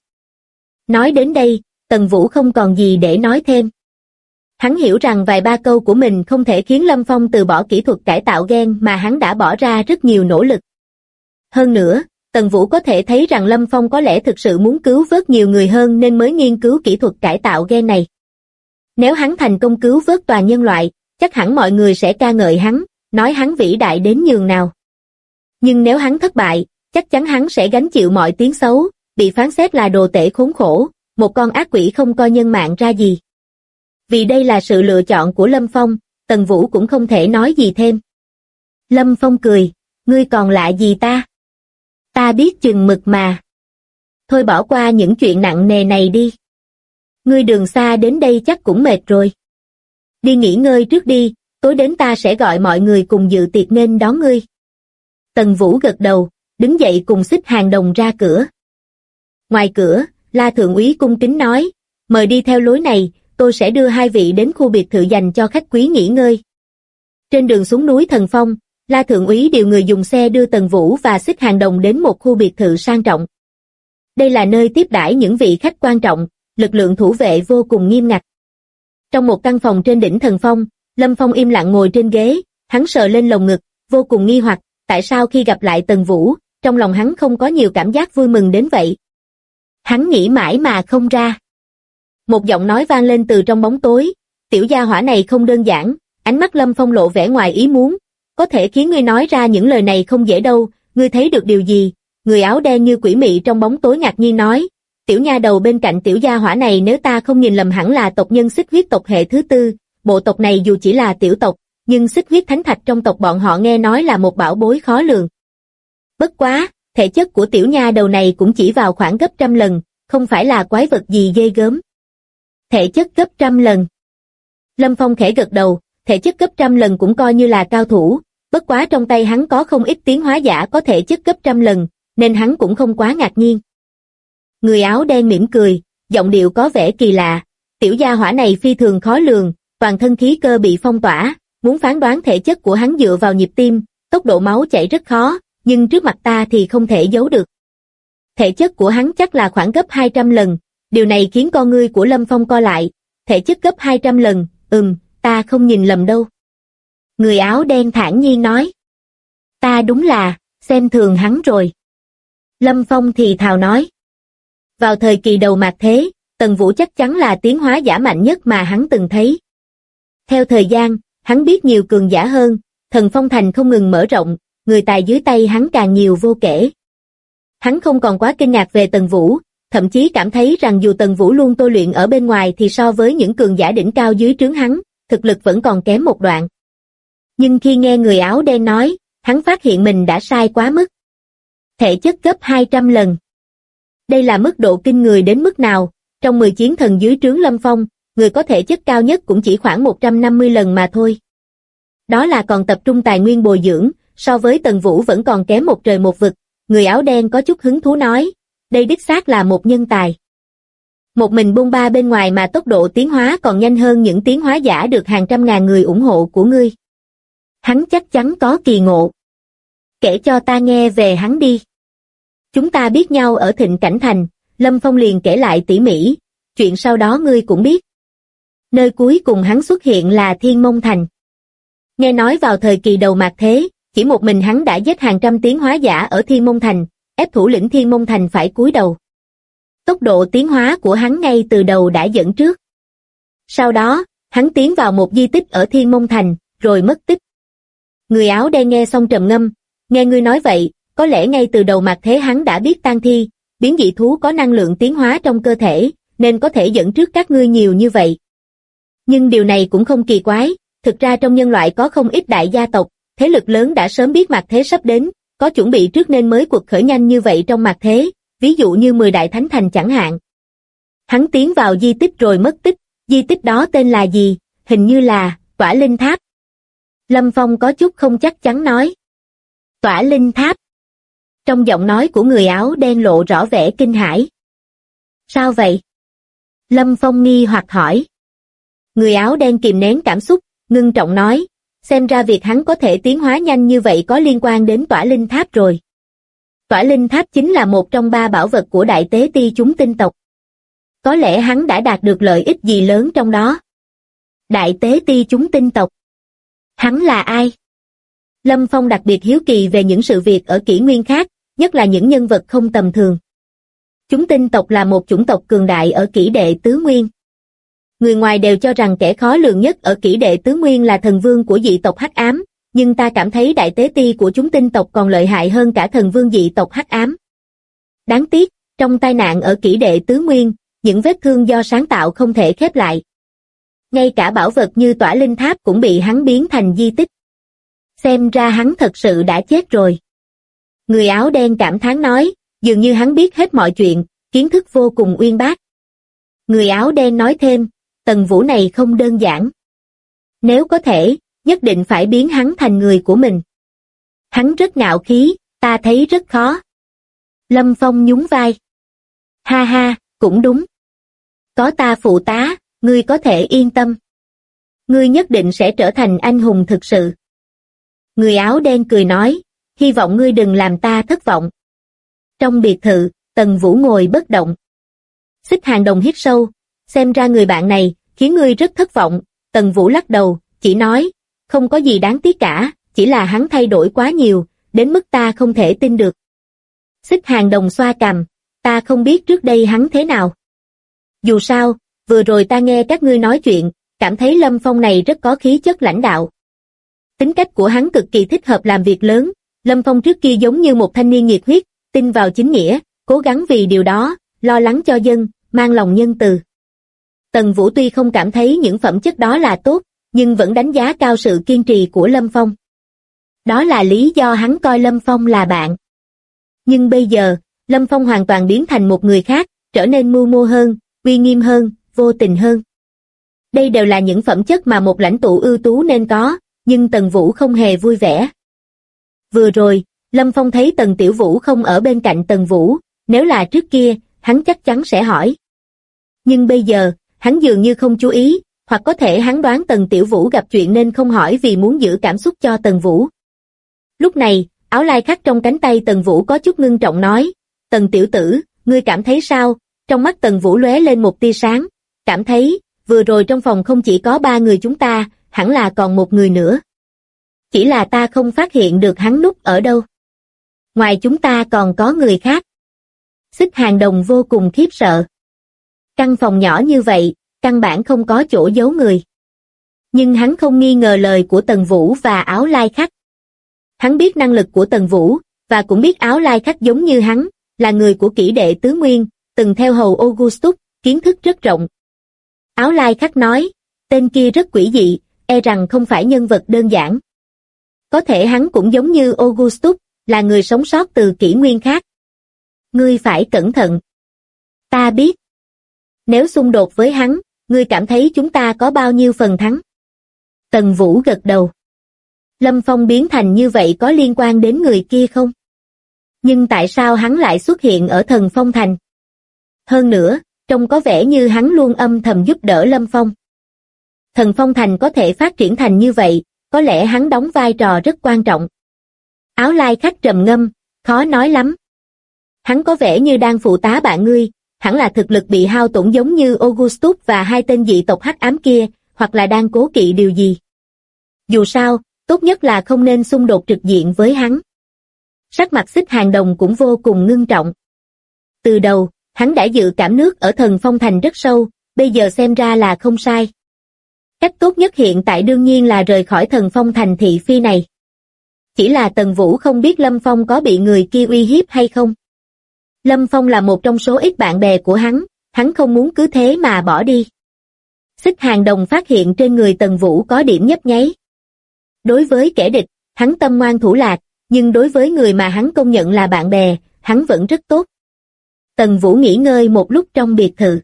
Nói đến đây, Tần Vũ không còn gì để nói thêm. Hắn hiểu rằng vài ba câu của mình không thể khiến Lâm Phong từ bỏ kỹ thuật cải tạo gen mà hắn đã bỏ ra rất nhiều nỗ lực. Hơn nữa, Tần Vũ có thể thấy rằng Lâm Phong có lẽ thực sự muốn cứu vớt nhiều người hơn nên mới nghiên cứu kỹ thuật cải tạo gen này. Nếu hắn thành công cứu vớt toàn nhân loại, chắc hẳn mọi người sẽ ca ngợi hắn, nói hắn vĩ đại đến nhường nào. Nhưng nếu hắn thất bại, chắc chắn hắn sẽ gánh chịu mọi tiếng xấu, bị phán xét là đồ tể khốn khổ, một con ác quỷ không coi nhân mạng ra gì. Vì đây là sự lựa chọn của Lâm Phong, Tần Vũ cũng không thể nói gì thêm. Lâm Phong cười, ngươi còn lạ gì ta? Ta biết chừng mực mà. Thôi bỏ qua những chuyện nặng nề này đi. Ngươi đường xa đến đây chắc cũng mệt rồi. Đi nghỉ ngơi trước đi, tối đến ta sẽ gọi mọi người cùng dự tiệc nên đón ngươi. Tần Vũ gật đầu, đứng dậy cùng Xích Hàng Đồng ra cửa. Ngoài cửa, La Thượng úy cung kính nói, mời đi theo lối này, tôi sẽ đưa hai vị đến khu biệt thự dành cho khách quý nghỉ ngơi. Trên đường xuống núi Thần Phong, La Thượng úy điều người dùng xe đưa Tần Vũ và Xích Hàng Đồng đến một khu biệt thự sang trọng. Đây là nơi tiếp đãi những vị khách quan trọng, lực lượng thủ vệ vô cùng nghiêm ngặt. Trong một căn phòng trên đỉnh Thần Phong, Lâm Phong im lặng ngồi trên ghế, hắn sờ lên lồng ngực, vô cùng nghi hoặc, tại sao khi gặp lại Tần Vũ, trong lòng hắn không có nhiều cảm giác vui mừng đến vậy. Hắn nghĩ mãi mà không ra. Một giọng nói vang lên từ trong bóng tối, tiểu gia hỏa này không đơn giản, ánh mắt Lâm Phong lộ vẻ ngoài ý muốn, có thể khiến ngươi nói ra những lời này không dễ đâu, ngươi thấy được điều gì? Người áo đen như quỷ mị trong bóng tối ngạc nhiên nói, tiểu nha đầu bên cạnh tiểu gia hỏa này nếu ta không nhìn lầm hẳn là tộc nhân Xích Huyết tộc hệ thứ tư, bộ tộc này dù chỉ là tiểu tộc, nhưng Xích Huyết Thánh Thạch trong tộc bọn họ nghe nói là một bảo bối khó lường. Bất quá, thể chất của tiểu nha đầu này cũng chỉ vào khoảng gấp 100 lần, không phải là quái vật gì ghê gớm. Thể chất gấp 100 lần. Lâm Phong khẽ gật đầu, thể chất gấp 100 lần cũng coi như là cao thủ, bất quá trong tay hắn có không ít tiến hóa giả có thể chất gấp 100 lần, nên hắn cũng không quá ngạc nhiên. Người áo đen mỉm cười, giọng điệu có vẻ kỳ lạ, tiểu gia hỏa này phi thường khó lường, toàn thân khí cơ bị phong tỏa, muốn phán đoán thể chất của hắn dựa vào nhịp tim, tốc độ máu chảy rất khó, nhưng trước mặt ta thì không thể giấu được. Thể chất của hắn chắc là khoảng gấp 200 lần, điều này khiến con ngươi của Lâm Phong co lại, thể chất gấp 200 lần, ta không nhìn lầm đâu. Người áo đen thản nhiên nói. Ta đúng là, xem thường hắn rồi. Lâm Phong thì thào nói. Vào thời kỳ đầu mạt thế, Tần Vũ chắc chắn là tiến hóa giả mạnh nhất mà hắn từng thấy. Theo thời gian, hắn biết nhiều cường giả hơn, Thần Phong Thành không ngừng mở rộng, người tài dưới tay hắn càng nhiều vô kể. Hắn không còn quá kinh ngạc về Tần Vũ, thậm chí cảm thấy rằng dù Tần Vũ luôn tôi luyện ở bên ngoài thì so với những cường giả đỉnh cao dưới trướng hắn, thực lực vẫn còn kém một đoạn. Nhưng khi nghe người áo đen nói, hắn phát hiện mình đã sai quá mức. Thể chất gấp 200 lần. Đây là mức độ kinh người đến mức nào, trong 10 chiến thần dưới trướng Lâm Phong, người có thể chất cao nhất cũng chỉ khoảng 150 lần mà thôi. Đó là còn tập trung tài nguyên bồi dưỡng, so với Tần Vũ vẫn còn kém một trời một vực. Người áo đen có chút hứng thú nói, đây đích xác là một nhân tài. Một mình bôn ba bên ngoài mà tốc độ tiến hóa còn nhanh hơn những tiến hóa giả được hàng trăm ngàn người ủng hộ của ngươi. Hắn chắc chắn có kỳ ngộ. Kể cho ta nghe về hắn đi. Chúng ta biết nhau ở Thịnh Cảnh Thành, Lâm Phong liền kể lại tỉ mỉ, chuyện sau đó ngươi cũng biết. Nơi cuối cùng hắn xuất hiện là Thiên Mông Thành. Nghe nói vào thời kỳ đầu mạt thế, chỉ một mình hắn đã giết hàng trăm tiến hóa giả ở Thiên Mông Thành, ép thủ lĩnh Thiên Mông Thành phải cúi đầu. Tốc độ tiến hóa của hắn ngay từ đầu đã dẫn trước. Sau đó, hắn tiến vào một di tích ở Thiên Mông Thành, rồi mất tích. Người áo đen nghe xong trầm ngâm, nghe ngươi nói vậy, có lẽ ngay từ đầu mặt thế hắn đã biết tang thi, biến dị thú có năng lượng tiến hóa trong cơ thể, nên có thể dẫn trước các ngươi nhiều như vậy. Nhưng điều này cũng không kỳ quái, thực ra trong nhân loại có không ít đại gia tộc, thế lực lớn đã sớm biết mặt thế sắp đến, có chuẩn bị trước nên mới cuộc khởi nhanh như vậy trong mặt thế, ví dụ như 10 đại thánh thành chẳng hạn. Hắn tiến vào di tích rồi mất tích, di tích đó tên là gì, hình như là Tỏa Linh Tháp. Lâm Phong có chút không chắc chắn nói. Tỏa Linh Tháp. Trong giọng nói của người áo đen lộ rõ vẻ kinh hãi. Sao vậy? Lâm Phong nghi hoặc hỏi. Người áo đen kìm nén cảm xúc, ngưng trọng nói, xem ra việc hắn có thể tiến hóa nhanh như vậy có liên quan đến Tỏa Linh Tháp rồi. Tỏa Linh Tháp chính là một trong 3 bảo vật của Đại Tế Ti chúng tinh tộc. Có lẽ hắn đã đạt được lợi ích gì lớn trong đó. Đại Tế Ti chúng tinh tộc. Hắn là ai? Lâm Phong đặc biệt hiếu kỳ về những sự việc ở kỷ nguyên khác, nhất là những nhân vật không tầm thường. Chúng tinh tộc là một chủng tộc cường đại ở kỷ đệ tứ nguyên. Người ngoài đều cho rằng kẻ khó lường nhất ở kỷ đệ tứ nguyên là thần vương của dị tộc Hắc Ám, nhưng ta cảm thấy đại tế ti của chúng tinh tộc còn lợi hại hơn cả thần vương dị tộc Hắc Ám. Đáng tiếc, trong tai nạn ở kỷ đệ tứ nguyên, những vết thương do sáng tạo không thể khép lại. Ngay cả bảo vật như Tỏa Linh Tháp cũng bị hắn biến thành di tích. Xem ra hắn thật sự đã chết rồi. Người áo đen cảm thán nói, dường như hắn biết hết mọi chuyện, kiến thức vô cùng uyên bác. Người áo đen nói thêm, Tần Vũ này không đơn giản. Nếu có thể, nhất định phải biến hắn thành người của mình. Hắn rất ngạo khí, ta thấy rất khó. Lâm Phong nhún vai. Ha ha, cũng đúng. Có ta phụ tá, ngươi có thể yên tâm. Ngươi nhất định sẽ trở thành anh hùng thực sự. Người áo đen cười nói, hy vọng ngươi đừng làm ta thất vọng. Trong biệt thự, Tần Vũ ngồi bất động. Xích Hàng Đồng hít sâu, xem ra người bạn này khiến ngươi rất thất vọng. Tần Vũ lắc đầu, chỉ nói, không có gì đáng tiếc cả, chỉ là hắn thay đổi quá nhiều, đến mức ta không thể tin được. Xích Hàng Đồng xoa cằm, ta không biết trước đây hắn thế nào. Dù sao, vừa rồi ta nghe các ngươi nói chuyện, cảm thấy Lâm Phong này rất có khí chất lãnh đạo. Tính cách của hắn cực kỳ thích hợp làm việc lớn, Lâm Phong trước kia giống như một thanh niên nhiệt huyết, tin vào chính nghĩa, cố gắng vì điều đó, lo lắng cho dân, mang lòng nhân từ. Tần Vũ tuy không cảm thấy những phẩm chất đó là tốt, nhưng vẫn đánh giá cao sự kiên trì của Lâm Phong. Đó là lý do hắn coi Lâm Phong là bạn. Nhưng bây giờ, Lâm Phong hoàn toàn biến thành một người khác, trở nên mưu mô hơn, uy nghiêm hơn, vô tình hơn. Đây đều là những phẩm chất mà một lãnh tụ ưu tú nên có, nhưng Tần Vũ không hề vui vẻ. Vừa rồi, Lâm Phong thấy Tần Tiểu Vũ không ở bên cạnh Tần Vũ, nếu là trước kia, hắn chắc chắn sẽ hỏi. Nhưng bây giờ, hắn dường như không chú ý, hoặc có thể hắn đoán Tần Tiểu Vũ gặp chuyện nên không hỏi vì muốn giữ cảm xúc cho Tần Vũ. Lúc này, áo lai khắc trong cánh tay Tần Vũ có chút ngưng trọng nói, Tần tiểu tử, ngươi cảm thấy sao? Trong mắt Tần Vũ lóe lên một tia sáng, cảm thấy, vừa rồi trong phòng không chỉ có 3 người chúng ta, hẳn là còn một người nữa. Chỉ là ta không phát hiện được hắn núp ở đâu. Ngoài chúng ta còn có người khác. Xích Hàng Đồng vô cùng khiếp sợ. Căn phòng nhỏ như vậy, căn bản không có chỗ giấu người. Nhưng hắn không nghi ngờ lời của Tần Vũ và áo lai khắc. Hắn biết năng lực của Tần Vũ, và cũng biết áo lai khắc giống như hắn, là người của kỷ đệ tứ nguyên, từng theo hầu Augustus, kiến thức rất rộng. Áo lai khắc nói, tên kia rất quỷ dị, e rằng không phải nhân vật đơn giản. Có thể hắn cũng giống như Augustus, là người sống sót từ kỷ nguyên khác. Ngươi phải cẩn thận. Ta biết. Nếu xung đột với hắn, ngươi cảm thấy chúng ta có bao nhiêu phần thắng? Tần Vũ gật đầu. Lâm Phong biến thành như vậy có liên quan đến người kia không? Nhưng tại sao hắn lại xuất hiện ở Thần Phong Thành? Hơn nữa, trông có vẻ như hắn luôn âm thầm giúp đỡ Lâm Phong. Thần Phong Thành có thể phát triển thành như vậy, có lẽ hắn đóng vai trò rất quan trọng. Áo lai khắc trầm ngâm, khó nói lắm. Hắn có vẻ như đang phụ tá bạn ngươi, hẳn là thực lực bị hao tổn giống như Augustus và 2 tên dị tộc hắc ám kia, hoặc là đang cố kỵ điều gì. Dù sao, tốt nhất là không nên xung đột trực diện với hắn. Sắc mặt Xích Hàng Đồng cũng vô cùng ngưng trọng. Từ đầu, hắn đã dự cảm nước ở Thần Phong Thành rất sâu, bây giờ xem ra là không sai. Cách tốt nhất hiện tại đương nhiên là rời khỏi Thần Phong Thành thị phi này. Chỉ là Tần Vũ không biết Lâm Phong có bị người kia uy hiếp hay không. Lâm Phong là một trong số ít bạn bè của hắn không muốn cứ thế mà bỏ đi. Xích Hàng Đồng phát hiện trên người Tần Vũ có điểm nhấp nháy. Đối với kẻ địch, hắn tâm ngoan thủ lạc, nhưng đối với người mà hắn công nhận là bạn bè, hắn vẫn rất tốt. Tần Vũ nghỉ ngơi một lúc trong biệt thự.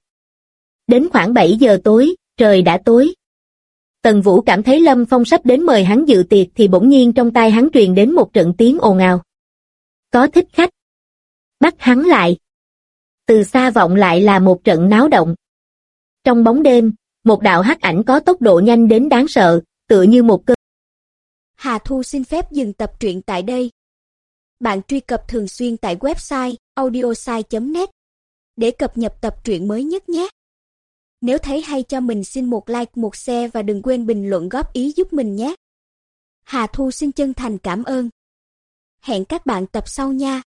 Đến khoảng 7 giờ tối, trời đã tối. Tần Vũ cảm thấy Lâm Phong sắp đến mời hắn dự tiệc thì bỗng nhiên trong tai hắn truyền đến một trận tiếng ồn ào. Có thích khách. Bắt hắn lại. Từ xa vọng lại là một trận náo động. Trong bóng đêm, một đạo hắc ảnh có tốc độ nhanh đến đáng sợ, tựa như một cơn. Hà Thu xin phép dừng tập truyện tại đây. Bạn truy cập thường xuyên tại website audiosai.net để cập nhật tập truyện mới nhất nhé. Nếu thấy hay cho mình xin một like, một share và đừng quên bình luận góp ý giúp mình nhé. Hà Thu xin chân thành cảm ơn. Hẹn các bạn tập sau nha.